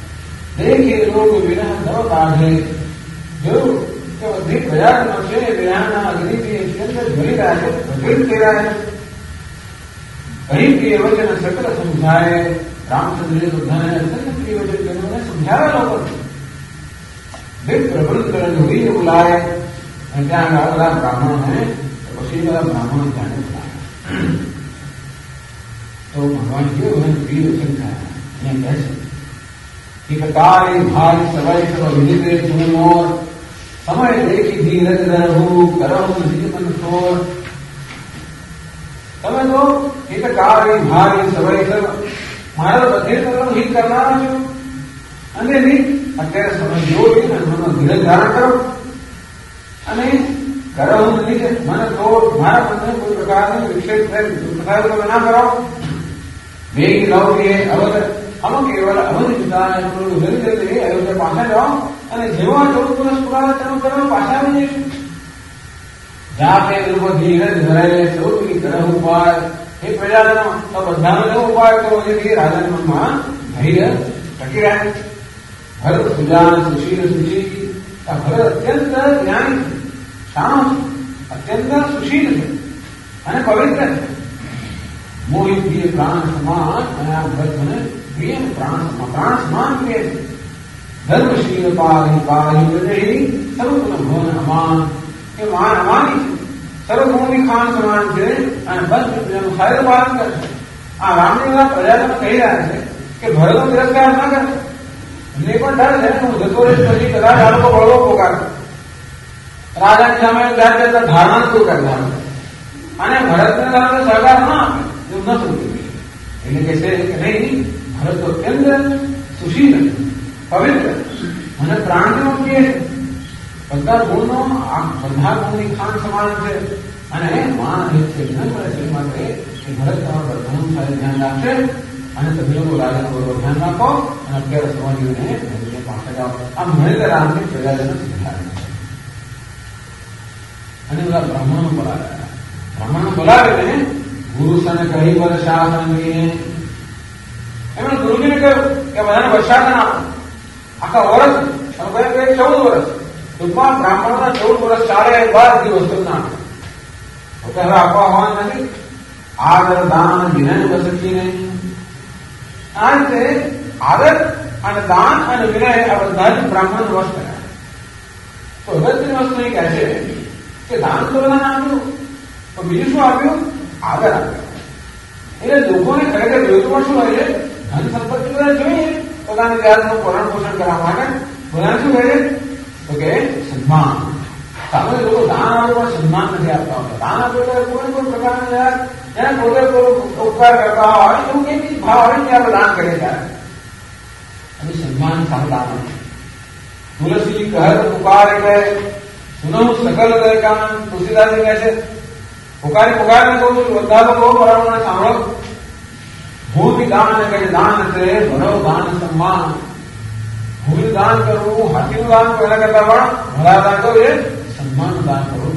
देखिए लोग विना नव काढ़े जो अधिक बजार नशे विहान अग्नि के अंदर झुली रहा है, गिर तेरा है कहीं प्रिय वचन सकल समझाए। रामचंद्र जी बुद्धा ने अत्यंत प्रिय वचन करने उन्हें समझाया लोगों को। विप्र वृंद वीर बुलाए, क्या बड़ा ब्राह्मण है, उसी वाला ब्राह्मण जाने बुलाया। तो भगवान जी उन्हें वीर वचन कहा, कैसे कि कतारे भाई सवय सब विदित तुम मोर, समय देखी धीरज रहू करो मन थोर। તમે તો હિતકારી ભાઈ સવય સર્વ મારો બધે તરફ હિત કરનારા છો અને અત્યારે સમય જોઈ ને મનનો ધીરજ ધારણ કરો અને કરો નહીં કે મને તો મારા મનને કોઈ પ્રકારની વિક્ષેપ થાય તો ના કરો। વેગ લૌકીય અવધ અમે કેવળ અવધ પિતા અયોધ્યા પાછા જાઓ અને જેવા 14 વર્ષ પૂરા તેનો કરો પાછા આવી જઈશું। જાતે ધીરજ ધરે સૌથી ગ્રહ ઉપાય। हे प्रजाजनों तो बधाने जो उपाय करो ये राजन मनमा धैर्य टकी रहे। भरत सुजान सुशील सुची का भरत अत्यंत ज्ञानी शांत अत्यंत सुशील है અને પવિત્ર છે। મોહિત પ્રિય પ્રાણ સમાન અને આ ભરત મને પ્રિય પ્રાણ સમાન પ્રિય છે। ધર્મશીલ પાહી પાહી પ્રજહી સર્વગુણ ભવન અમાન એ માન અમાની છે। સર્વગુણની ખાન સમાન છે અને બસ સાહેબ પાલન કરશે। આ રામલીલા પ્રજાજનો કહી રહ્યા છે કે ભરતનો તિરસ્કાર ના કરશે। એમને પણ ડર છે હું જતો રહીશ પછી કદાચ આ લોકો બળવો પોકારશે, રાજાની સામે જાતે ધારણા શું કરતા અને ભરતને સામે સહકાર ના આપે એવું ન થતું। એટલે કે છે કે નહીં, ભરત તો અત્યંત સુશીલ પવિત્ર અને પ્રાણનો પ્રિય છે। બધા ગુણનો આ બધા ગુણની ખાન સમાન છે અને માન છે વિનમ્ર છે। માટે એ ભરત તમારા બધાનું સારું ધ્યાન રાખશે અને તમે લોકો રાજાનું બરોબર ધ્યાન રાખો અને અત્યારે સમાજીને પાસે જાઓ। આ મળે રામની પ્રજાજનો સમજાવે અને બધા બ્રાહ્મણો બોલાવીને ગુરુ સાને કહી વર્ષાસન લઈને એમણે ગુરુજીને કહ્યું કે બધાને વર્ષાસન આપો આખા વર્ષ 14 વર્ષ ટૂંકમાં બ્રાહ્મણોના 14 વર્ષ ચાલે બાદ દિવસો ના આપે। હવે આપવા હોવા નથી। આદર દાન વિનય વસતી નહીં। આ રીતે આદર અને દાન અને વિનય આ બધા જ બ્રાહ્મણ વશ કર્યા। તો અગત્યની વસ્તુ એ કહે છે કે દાન તો બધાને આપ્યું તો બીજું શું આપ્યું? આદર આપ્યો। એટલે લોકોને ખરેખર જોઈતું પણ શું હોય છે? ધન સંપત્તિ બધા જોઈએ પોતાની જાતનું ભરણ પોષણ કરવા માટે બધાને શું કહે છે તો કે સન્માન। સામે લોકો દાન આપે પણ સન્માન નથી આપતા હોતા। દાન આપે કોઈ પ્રકારના જેને પોતે ઉપકાર કરતા હોય એવું કઈ ભાવ આવે કે આપણે દાન કરીએ ત્યારે અને સન્માન સાથે દાન આપે। તુલસી કહર પુકારે કહે સુનો સકલ ગય કાન। તુલસીદાસજી કહે છે પુકારીને કહું છું બધા લોકો બરાબર સાંભળો। ભૂમિ દાન કહે દાન છે ભરો દાન સન્માન। ભૂમિ દાન કરવું, હાથીનું દાન પહેલા કરતા પણ ભલા દાન કરવું એ સન્માનનું દાન કરવું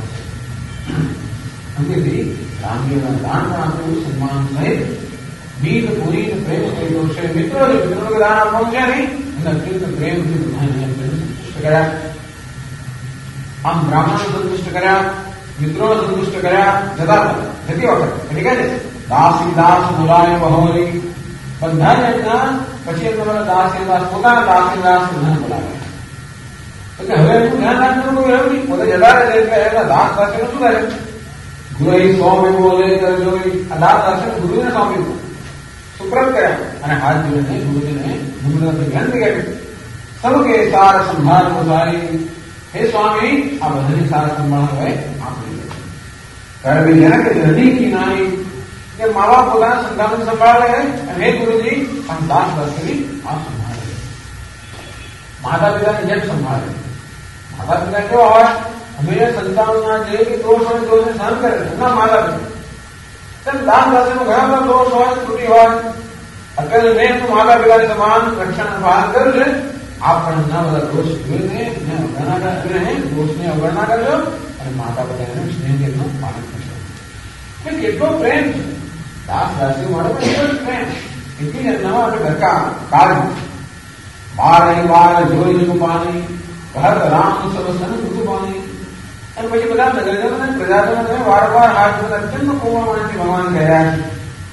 અંગેથી રામજીના દાન પણ આપવું સન્માન સહિત બીજ પૂરી પ્રેમ થયેલો છે। મિત્રોને દાન આપવાનું છે નહીં અને અત્યંત પ્રેમથી બધાને સંતુષ્ટ કર્યા। આમ બ્રાહ્મણને સંતુષ્ટ કર્યા, મિત્રોને સંતુષ્ટ કર્યા। જતી વખત એટલે કે દાસી દાસ બોલાય બહોરી બધા જ એમના પછી એમને બધા દાસ પોતાના દાસ બધાને બોલાવ્યા। હવે એનું ધ્યાન રાખવાનું કોઈ એવું નહીં, પોતે જતા રહે છે એટલે એમના દાસ દાસીનું શું કરે? ગુરુ સ્વામી બોલે જોઈ આ દાસ દાસી ગુરુને સોંપી સુપ્રત કર્યા અને હાથ જોડીને ગુરુજીને નમ્રતાથી વિનંતી કરી સૌકે સાર સંભાળ પોસારી। હે સ્વામી આ બધાની સાર સંભાળ હવે આપણી કરવી જેને કે જલ્દી કી નાની કે મા બાપ પોતાના સંતાનની સંભાળ લે અને હે ગુરુજી આમ દાસ દાસીની આ સંભાળે। માતા પિતાની જેમ સંભાળે। માતા પિતા કેવા હોય? હંમેશા સંતાનોના જે દોષ હોય દોષને સહન કરે એમના માતા પિતા। દાસ દાસીનો ઘણા બધા દોષ હોય, ત્રુટી હોય। અત્યારે મેં તો માતા પિતાની સમાન રક્ષણ પાલન કર્યું છે। આપ પણ ના બધા દોષ જોઈને દોષને અવગણના કરજો અને માતા પિતાને સ્નેહનું પાલન કરજો। કેટલો પ્રેમ છે દાસ દાસી મારો એટલો જ પ્રેમ। એટલી એમના આપણે ઘરકા કાર્ય બાર જોઈ જવું પાણી ભરત રામ સર્વસન બધું પાણી અને પછી બધા નગરજનો પ્રજાજનો વારંવાર હાથ અત્યંત કોમળમાંથી ભગવાન ગયા છે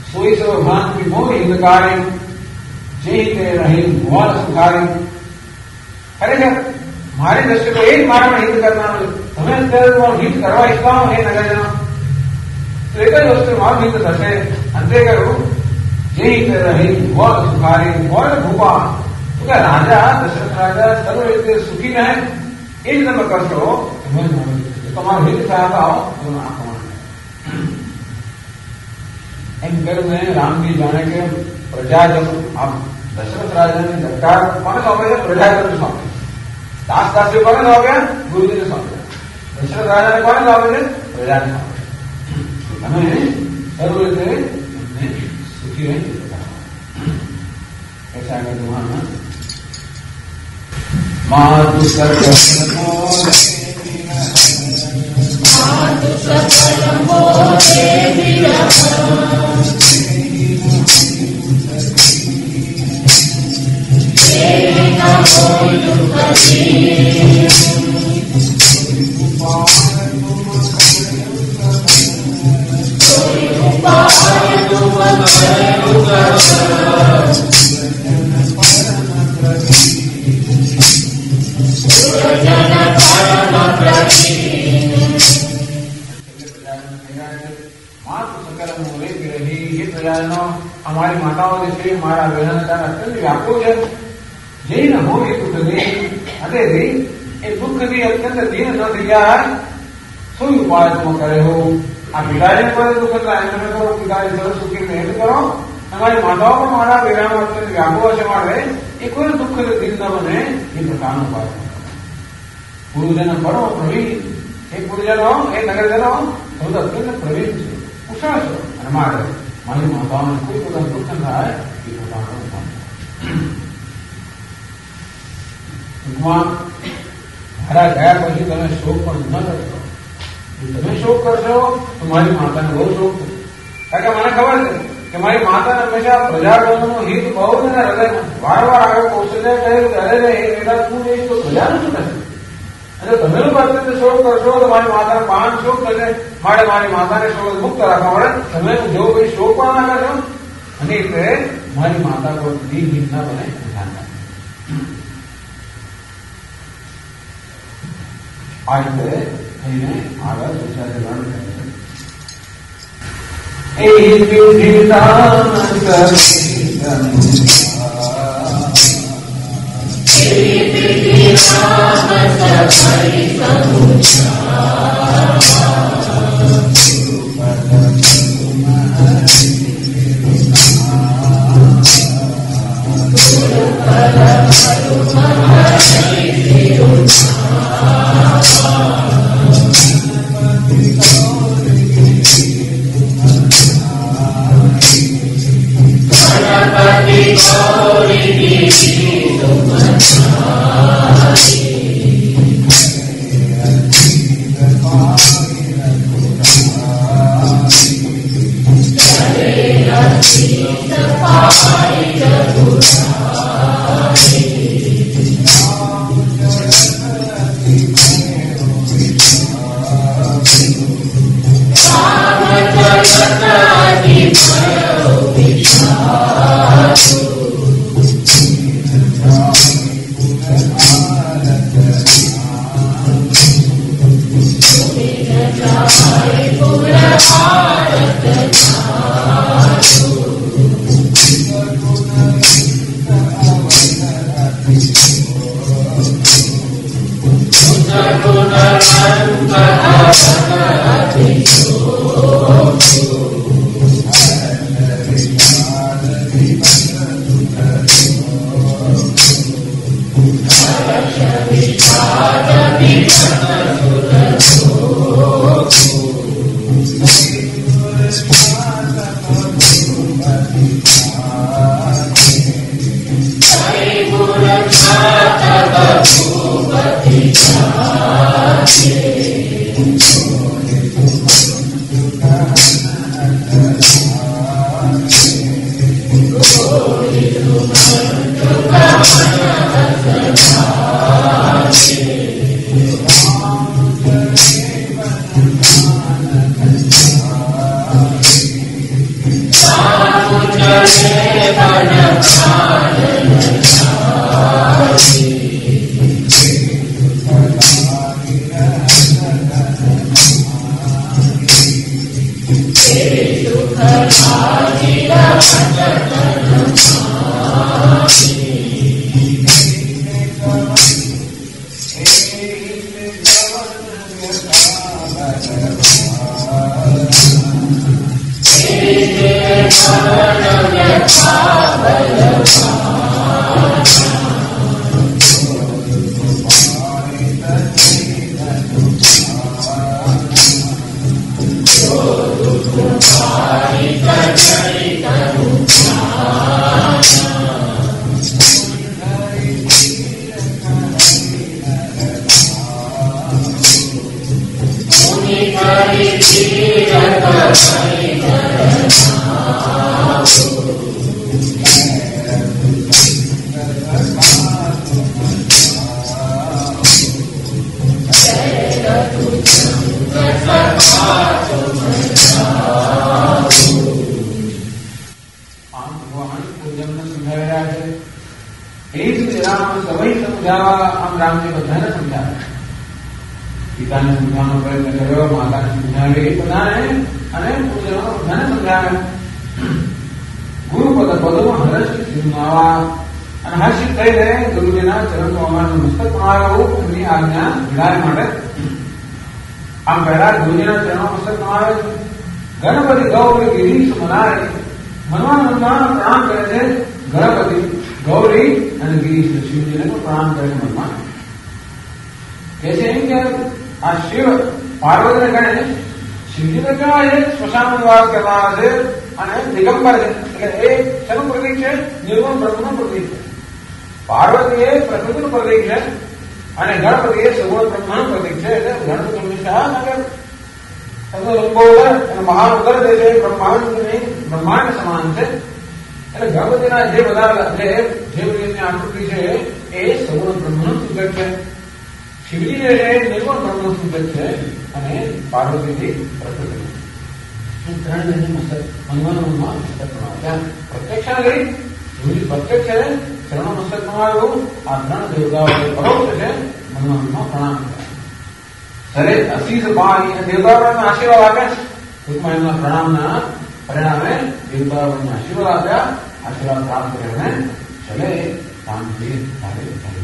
सोई सब भान की मोह हिंदकारी जय ते रही भुवन सुखारी ખરેખર મારી દ્રષ્ટિએ તો એ જ મારામાં હિત કરનાર તમે અત્યારે હિત કરવા ઈચ્છતા હો એ નગરજનો તો એક જ વસ્તુ મારું હિત થશે અંતે કરું જે હિત રહી ભુવન સુખારી ભુવન ભૂપા તો કે રાજા દશરથ રાજા સર્વ રીતે સુખી રહે એ જ તમે કરશો તમારું હિત ચાહતા હો તો આ પ્રમાણે એમ કહ્યું મેં રામજી જાણે કે પ્રજાજન આમ દશરથ રાજાની સરકાર કોને સોંપે છે પ્રજાજન સોંપે દાસ દાસીઓ કોને સોંપે ગુરુજીને સોંપે દશરથ રાજાને કોને સોંપે છે પ્રજાને સોંપે તમે સર્વ રીતે એમને સુખી રહી ऐसा अगर तुम्हारा मातु सकल मोरे हमारी माताओं जैसे हमारा वेदन अत्यंत व्यापक है जय न हो ये दुख दे अरे दी ये दुख दी अत्यंत दीन न दिया है सोई उपाय तुम करे हो आप पिताजी पर दुख करो पिताजी सर्व सुखी मेहनत करो हमारी माताओं पर हमारा वेदन अत्यंत व्यापक है मारे ये कोई दुख दिन न बने ये प्रकार उपाय गुरुजन पढ़ो प्रवीण एक गुरुजन हो एक नगरजन हो तो अत्यंत प्रवीण છે કુશળ છો અને મારે મારી માતાઓને કોઈ પ્રકાર દુઃખ ન થાય એ પ્રકારનો ટૂંકમાં મારા ગયા પછી તમે શોક પણ ન કરશો તમે શોક કરશો તો મારી માતાને બહુ શોક થશે કારણ કે મને ખબર છે કે મારી માતાને હંમેશા પ્રજાજનોનું હિત બહુ જ ને હૃદયમાં વારંવાર આગળ કૌશલ્ય કહ્યું અરે એ બેટા તું જઈશ તો પ્રજાનું શું થશે અને તમે લોકો અત્યંત શોક કરશો તો મારી માતાને પાન શોક થશે મારે મારી માતાને શોક મુક્ત રાખવા પડે તમે જો કોઈ શોક પણ ના કરશો અને એટલે મારી માતા કોઈ દીન ના બને ધ્યાન રાખે આ રીતે થઈને આગળ વિચાર વર્ણન કરે છે એ વિધિતાન Bye. પિતાને સમજાવવાનો પ્રયત્ન કર્યો, માતાને સમજાવી, બધાને અને પૂજ્યનો બધાને સમજાવે. ગુરુપદ પદમાં હર્ષિત સિંહાવા અને હર્ષિત થઈને ગુરુજીના ચરણ કમળનું મસ્તક કમાવ્યું, એમની આજ્ઞા વિડાય માટે. આમ પહેલા ગુરુજીના ચરણમાં મસ્તક કમાવે છે. ગણપતિ ગૌરી ગિરીશ મનારે મનમાં પ્રણામ કરે છે. ગણપતિ ગૌરી અને ગિરીશ શિવજીને પ્રણામ કરે છે મનમાં. कैसे हैं कि आज शिव पार्वती ने कहे शिवजी ने कहा एक स्मशान निवास करना है અને દિગંબર છે એટલે એ શેનું પ્રતીક છે? નિર્ગુણ બ્રહ્મનું પ્રતીક છે. પાર્વતી એ પ્રકૃતિનું પ્રતીક છે અને ગણપતિ એ સગુણ બ્રહ્મનું પ્રતીક છે. એટલે ગણપતિ હંમેશા લંબોદર અને મહાનોદર જે છે બ્રહ્માંડની બ્રહ્માંડ સમાન છે. એટલે ગણપતિના જે બધા જે રીતની આકૃતિ છે એ સગુણ બ્રહ્મનું સૂચક છે. શિવજી જે છે નિર્ગુણ બ્રહ્મનું સૂચક છે અને પાર્વતીથી પ્રકૃતિ. ત્રણ મનમાં ત્યાં પ્રત્યક્ષ કરી શિવજી પ્રત્યક્ષ છે, ચરણો મસ્તક કમાવ્યું. આ ત્રણ દેવતાઓ પરોક્ષ છે, મનમાં પ્રણામ કર્યા. સરે અશીષ પાણી દેવતાઓને આશીર્વાદ આપ્યા. ટૂંકમાં એમના પ્રણામના પરિણામે દેવતાઓને આશીર્વાદ આપ્યા. આશીર્વાદ પ્રાપ્ત કરીને ચલે શાંતિ હવે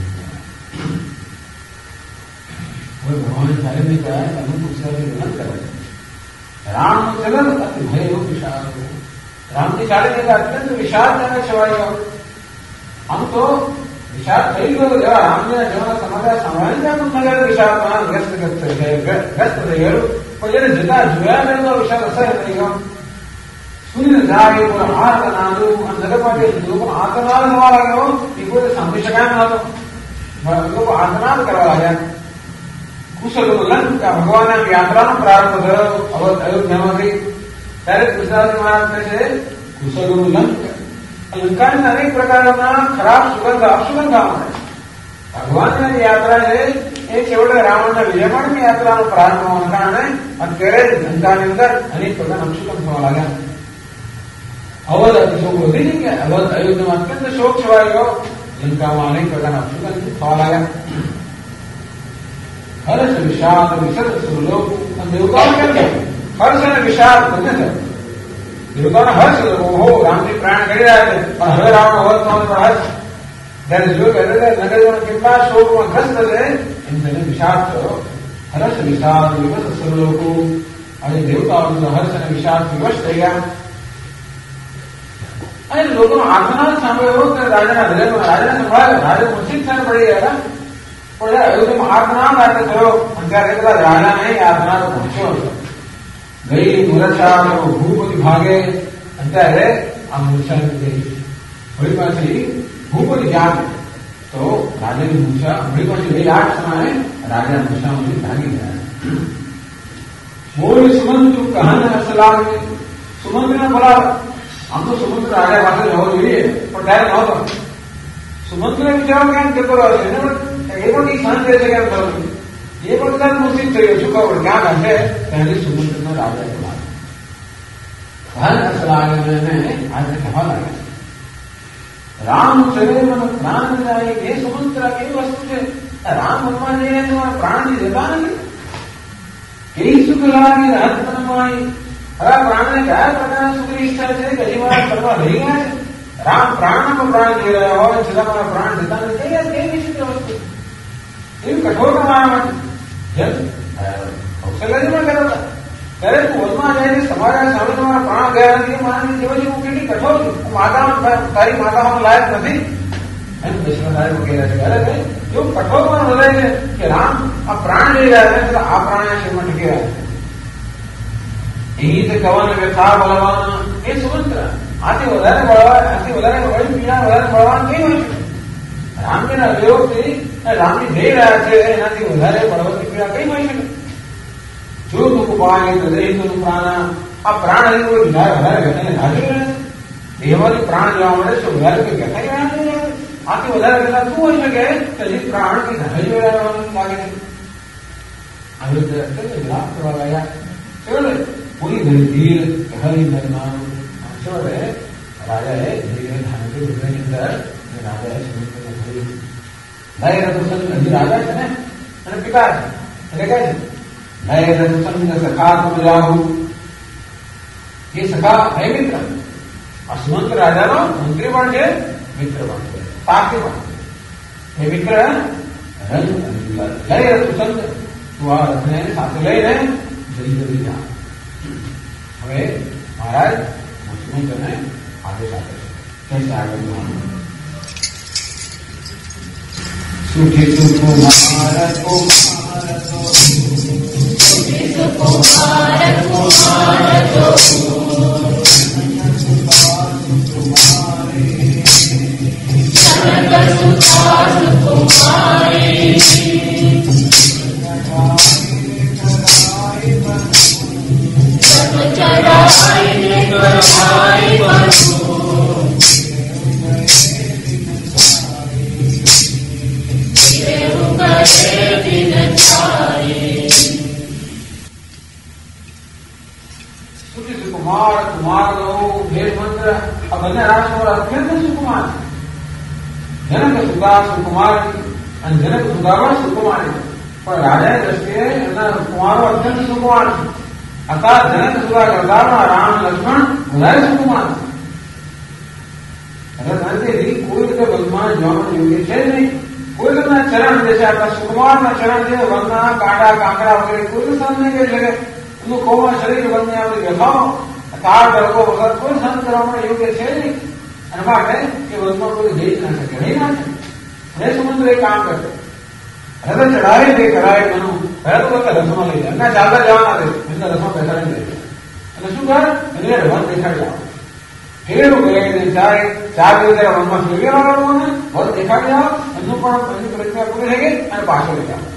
ભગવાને ચાલે નહીં કરાય અનુપ વિનંતી કરે છે. રામનું ચલન અતિ ભય વિશાળ. રામની ચાલીને અત્યંત વિશાળતાને છવાયો. આમ તો વિશાળ થઈ ગયો જેવા રામજીના જેવા સમાચાર સાંભળીને વિશાળમાં વ્યસ્ત થઈ ગયું. પણ જેને જતા જોયા ને તો વિશાળ અસર થઈ ગયો. સૂર્ય જાય કોઈ હાથ નાદું અને જગત માટે લોકો આતનાદ થવા લાગ્યો. એ કોઈ સાંભળી શકાય નતો. લોકો આતનાદ કરવા લાગ્યા. કુશલનું લંકા ભગવાને યાત્રાનો પ્રારંભ થયો અયોધ્યામાંથી. ત્યારે કૃષ્ણજી મહારાજ કહે છે કુશલનું લંકાની અનેક પ્રકારના ખરાબ સુગંધ અપસુગંધા મળે. ભગવાનની યાત્રા છે એ છેવટે રાવણના વિજયમાનની યાત્રાનો પ્રારંભ હોવાના કારણે અત્યારે લંકાની અંદર અનેક પ્રકારના અપસુગંધ થવા લાગ્યા. અવધ અતિશોક વધી નહીં કે અવધ અયોધ્યામાં અત્યંત શોક છવાઈ ગયો. લંકામાં અનેક પ્રકારના અપસુગંધ થવા લાગ્યા. હર્ષ વિષાદ વિસર્જ સુરલોક. દેવતાઓ કેમ કે હર્ષ અને વિષાદ બંને છે. દેવતાઓને હર્ષ ઓહો રામજી પ્રાણ કરી રહ્યા છે પણ હવે રાવણ અવધ થવાનો હર્ષ. જયારે જોયું નગરીઓના કેટલા શોકમાં ગ્રસ્ત છે એમ તેને વિષાદ થયો. હર્ષ વિષાદ વિવશ સુરલોકો. અને દેવતાઓ હર્ષ અને વિષાદ વિવશ થઈ ગયા. અને લોકોનો આત્મનાદ સાંભળ્યો કે રાજાના હૃદયમાં રાજાને સંભળાયો. રાજા મૂર્છિત થઈને પડી ગયા. પણ અયોધ્યામાં આત્મનાદ આટલે થયો અને ત્યારે બધા રાજાને આત્મનાદ પહોંચ્યો હતો. ગઈ મૂર્છા ભૂપતિ ભાગે અને ત્યારે આ મૂર્છા ગઈ. વળી પાછી ભૂપતિ જાગે તો રાજાની મૂર્છા વળી પાછી ગઈ. આ સમયે રાજા મૂર્છામાંથી ભાગી ગયા. બોલ સુમંત કહન સલામ. સુમંતને બોલાવો. આમ તો સુમંત રાજા પાસે જવો જોઈએ પણ ત્યારે નહોતો. સુમંતને વિચારો કેમ જતો રહ્યો છે એ પણ સહન રહે છે કેમ થયું. એ પણ કદાચ મૂર્છિત થયો. શું ખબર ક્યાં હશે ત્યારે સુમંતના રાજા બોલાવે. ઘન સલામને આજે કહેવા લાગ્યા રામ ચરે મને પ્રાણ જાય એ સુમંત્રા કેવી વસ્તુ છે. રામ બનવા જઈને તમારા પ્રાણથી જતા નથી. કેવી સુખ લાગે રાત મનમાય. હવે પ્રાણને કયા પ્રકારના સુખની ઈચ્છા છે કે હજી મારા કરવા લઈ ગયા છે. રામ પ્રાણમાં પ્રાણ જઈ રહ્યા હોય છતાં મારા પ્રાણ જતા નથી. કેવી વિચિત્ર વસ્તુ, એવી કઠોર મારા માટે. જેમ કૌશલ્યજી પણ કહેતા ત્યારે તું વનમાં જાય તમારા સામે તમારા પ્રાણ ગયા નથી. મારાની જેવો હું કેટલી કઠોર છું. હું માતા તારી માતાઓનો લાયક નથી એમ દશરથરાય વગેરે છે. અરે એવું કઠોર પણ બોલાય છે કે રામ આ પ્રાણ લઈ રહ્યા છે આ પ્રાણ શરીરમાં ટકી રહ્યા છે. એ કવન વ્યથા બળવાન એ સુમંત્ર આથી વધારે બળવાન આથી વધારે વળી પીડા વધારે બળવાન કઈ હોય છે. રામજીના વિયોગથી રામજી જઈ રહ્યા છે એનાથી વધારે બળવતી પીડા કઈ હોય છે. જો તું પાય તો દરેક નું પ્રાણ આ પ્રાણ હજી કોઈ વધારે વ્યથાને લાગી રહ્યા છે. દેવાની પ્રાણ લેવા મળે છે વધારે કોઈ વ્યથા રહ્યા છે. આથી વધારે વ્યથા શું હોય શકે કે હજી પ્રાણ કઈ હજી રહેવાનું લાગે છે. આવી રીતે લાભ કરવા લાગ્યા પૂરી ધીર હરી નામ રાજાએ ધીરે ધાનથી હૃદયની અંદર રાજાએ સમુદ્રને ભર્યું. લય રઘુસંગ હજી રાજા છે ને અને પિતા છે એટલે કહે છે લય રઘુસંગ સખા તું રાહુ. એ સખા હે મિત્ર. આ સુમંત રાજાનો મંત્રી પણ છે મિત્ર પણ છે સાથી પણ. એ મિત્ર લય રઘુસંગ તું આ રથને સાથે લઈને જલ્દી જા. હવે મહારાજ મુખ્યમંત્રીને આદેશ આપે છે कैसे આગળ સુખી સુકુમાર સુકુમાર અને જનક સુદામા સુકુમારી પણ રાજાની દ્રષ્ટિએ એમના કુમારો અત્યંત સુકુમાર છે. અર્થાત જનક સુદા કરતા રામ લક્ષ્મણ વધારે સુકુમાર છે. કોઈ રીતે વનમાં જવાનું યોગ્ય છે નહીં. કોઈ રીતના ચરણ જે છે આપણા સુકુમારના ચરણ છે વનના કાંટા કાંકરા વગેરે કોઈ સહન નહીં કરી શકે. એનું કોમળ શરીર વનની આપણી વ્યથાઓ કાળ તડકો વગર કોઈ સહન કરવા માટે યોગ્ય છે નહીં. અને માટે એ વનમાં કોઈ જઈ જ ના શકે રહી ના શકે. हे समुद्र एक काम करते रथ चढ़ाए थे कराए मनु पहले तो रथમાં લઈ જાય ચાલતા જવાના દે એમના રથમાં બેસાડી દે અને શું કર એને રથ દેખાડી આવો. ફેર ગયે ચાર દિવસ વનમાં ફેરવી આવવાનું ને રથ દેખાડી આવો એમનું પણ એની પ્રક્રિયા પૂરી થઈ ગઈ અને પાછો લઈ જાઓ.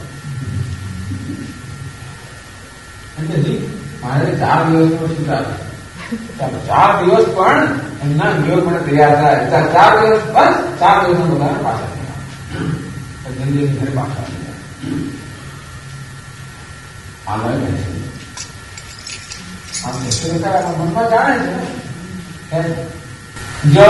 એટલે જી મારે 4 દિવસનો છૂટા ચાલો 4 દિવસ પણ એમના વિયોગ માટે તૈયાર થાય. 4 દિવસ બસ 4 દિવસનો બધાને પાછા જલ્દી ઘરે પાછા મનમાં જાણે છે જો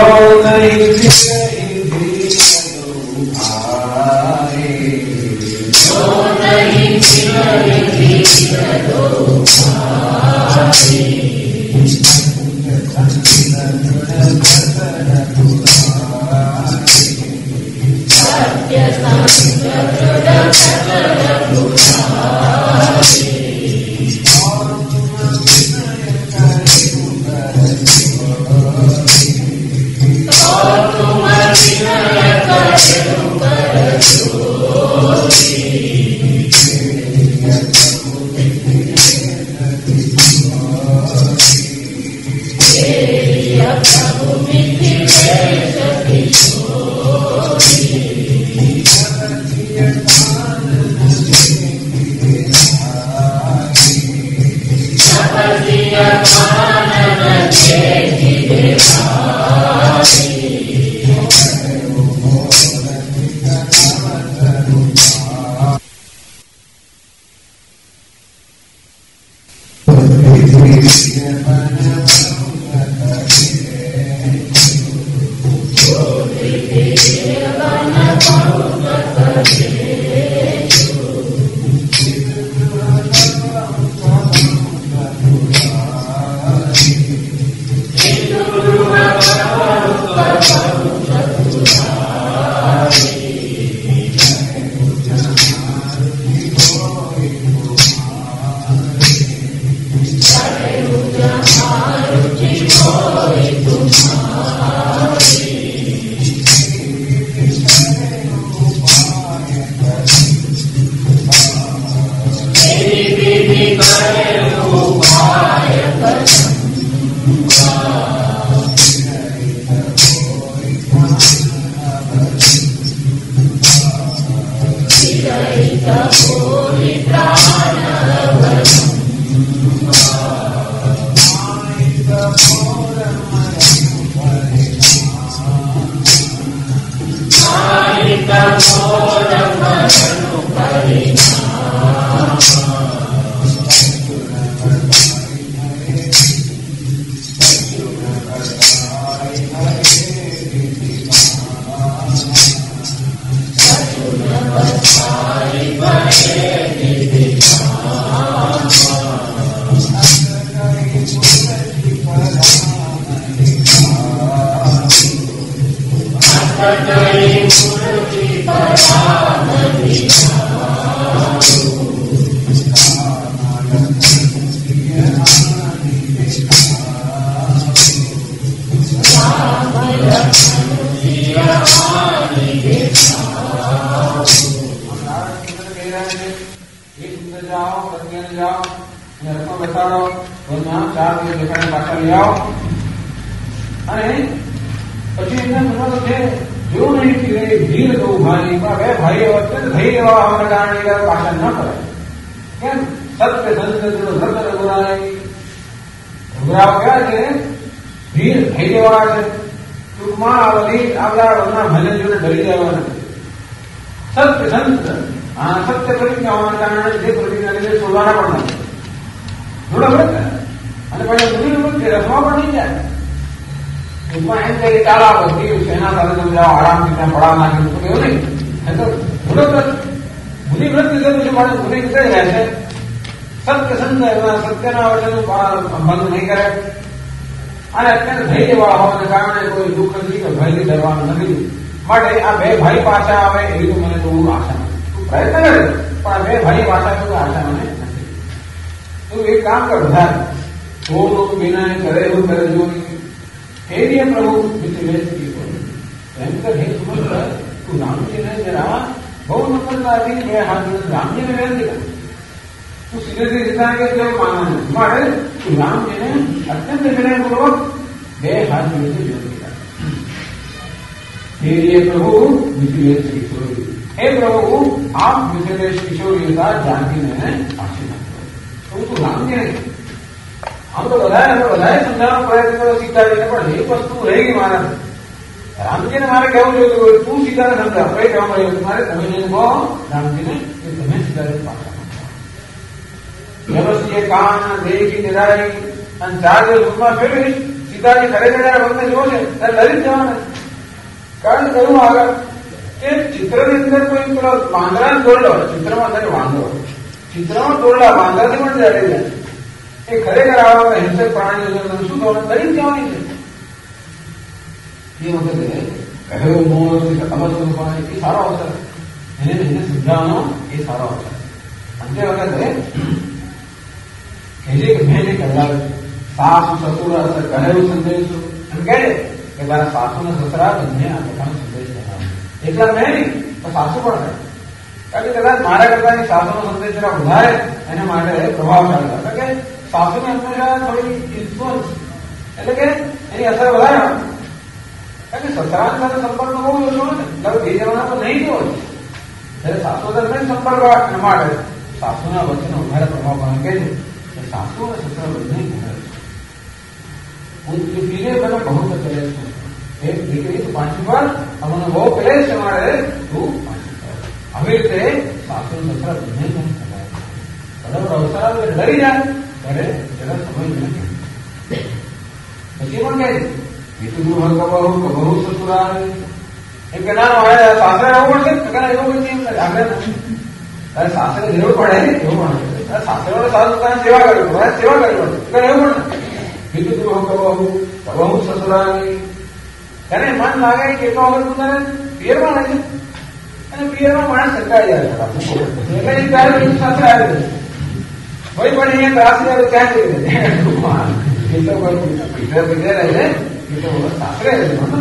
એમ કે ના મારે સાસરે રહેવું પડશે એવું નથી આગળ તારે સાસરે રહેવું પડે એવું પણ સાસરે સાસુ તારે સેવા કરવી પડે સેવા કરવી પડે એવું પણ બીજું તું કહું હું સસુરાની તેને મન લાગે કે એટલો વખત તું તારે પિયરમાં લાગે અને પિયરમાં માણસ સંકાળી જાય એટલે એ ત્યારે સાથે આવી જાય ભાઈ પણ અહીંયા ત્રાસી આવે ક્યાં જઈ એ તો કોઈ પીઠે પીઠે રહે છે એ તો સાસરે રહે છે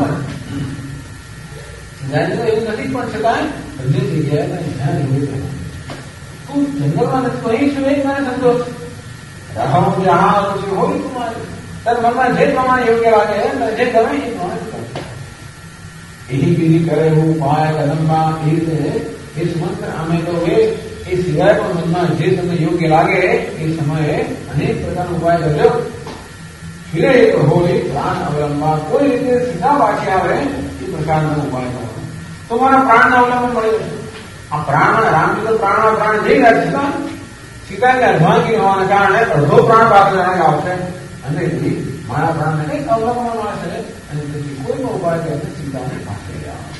એવું નથી પણ છતાં બધી જગ્યાએ જ્યાં રહેવું તું જંગલમાં નથી તો અહીં છું એ મને સંતોષ રહું જહાં રુચિ હોય તમારે તારા મનમાં જે પ્રમાણે યોગ્ય લાગે જે ગમે એ પ્રમાણે એની પીધી કરે હું પાય કદમમાં એ રીતે એ મંત્ર અમે તો એ સિવાય પણ મનમાં જે તમને યોગ્ય લાગે એ સમયે અનેક પ્રકારનો ઉપાય કરજો ફિરે હોય પ્રાણ અવલંબા કોઈ રીતે સીધા પાછી આવે એ પ્રકારનો ઉપાય કરો તો મારા પ્રાણના અવલંબન મળ્યો છે આ પ્રાણમાં રામજી તો પ્રાણમાં પ્રાણ જઈ રહ્યા છે સીતાને અર્ધાંગી હોવાના કારણે અડધો પ્રાણ પાછળ આવશે અને મારા પ્રાણને કંઈક અવલંબન મળશે અને તેથી કોઈનો ઉપાય કરીને સીતાને પાછળ આવે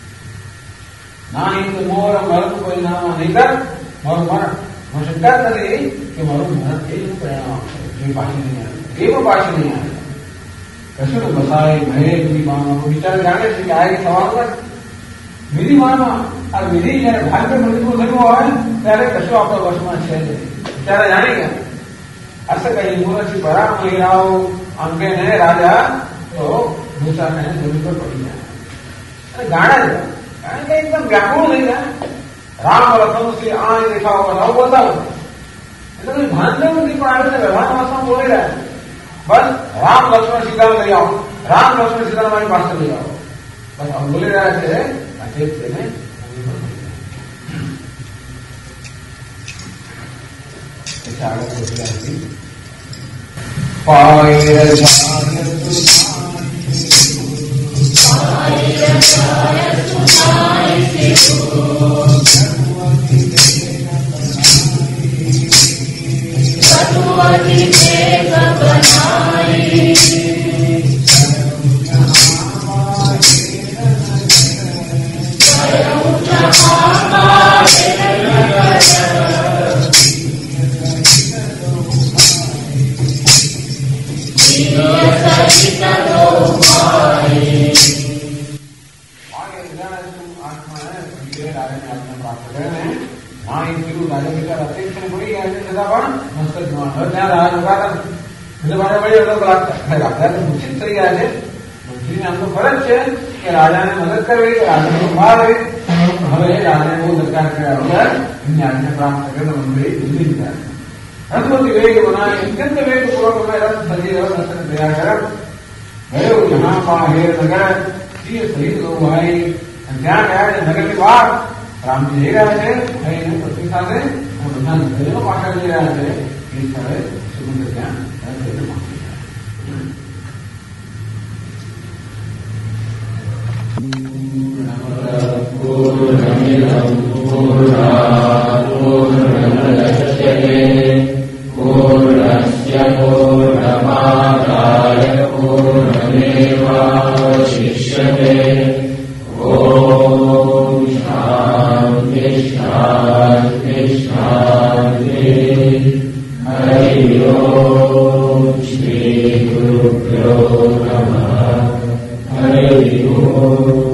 ના હિંદ મોર મરણ કોઈ નામ નહીં કર મારું મરણ હું શંકા નથી કે મારું મરણ એ પરિણામ આપશે જે પાછી નહીં આવે એ પણ પાછી નહીં આવે કશું બસાય ભય વિધિમાં વિચાર જાણે છે કે આ એક સવાલ વિધિમાં આ વિધિ જયારે ભાગ્ય મજબૂત થયું હોય ત્યારે કશું આપણા વશમાં છે નહીં ત્યારે જાણી ગયા અસ કઈ મુરસી પરા મહિલાઓ અંગે ને રાજા તો ભૂષાને જમીન પર પડી જાય અને ગાણા જ કારણ કે એકદમ વ્યાકુળ થઈ જાય રામ લખન શ્રી આ દેખાવો બનાવો બતાવો એટલે કોઈ ભાન નથી પણ આવે વ્યવહાર ભાષામાં બોલી રહ્યા બસ રામ લક્ષ્મણ સીતા લઈ આવો રામ લક્ષ્મણ સીતા મારી પાસે લઈ આવો બસ બોલી રહ્યા છે તેને રાજાને મદદ કરવી રાજાને મારવી હવે રાજાને બહુ દરકાર કર્યા વગર એમની આજ્ઞા પ્રાપ્ત કરે મંદિર દિલ્હી ગયા રથવતી વેગ બનાવી અત્યંત વેગ પૂર્વક રથ સજી રથ તૈયાર કર ગયો જહાં પા હેર નગર સિંહ સહિત લોકો ભાઈ ત્યાં ગયા છે નગરની બહાર રામજી જઈ રહ્યા છે ભાઈને પત્ની સાથે બધા નગરીઓ પાછળ જઈ રહ્યા છે એ સ્થળે સુગંધ ત્યાં पूर्णस्य पूर्णमादाय पूर्णमेवावशिष्यते ॐ शान्ति शान्ति शान्ति हरि ओम श्री गुरुभ्यो नमः हरि ओम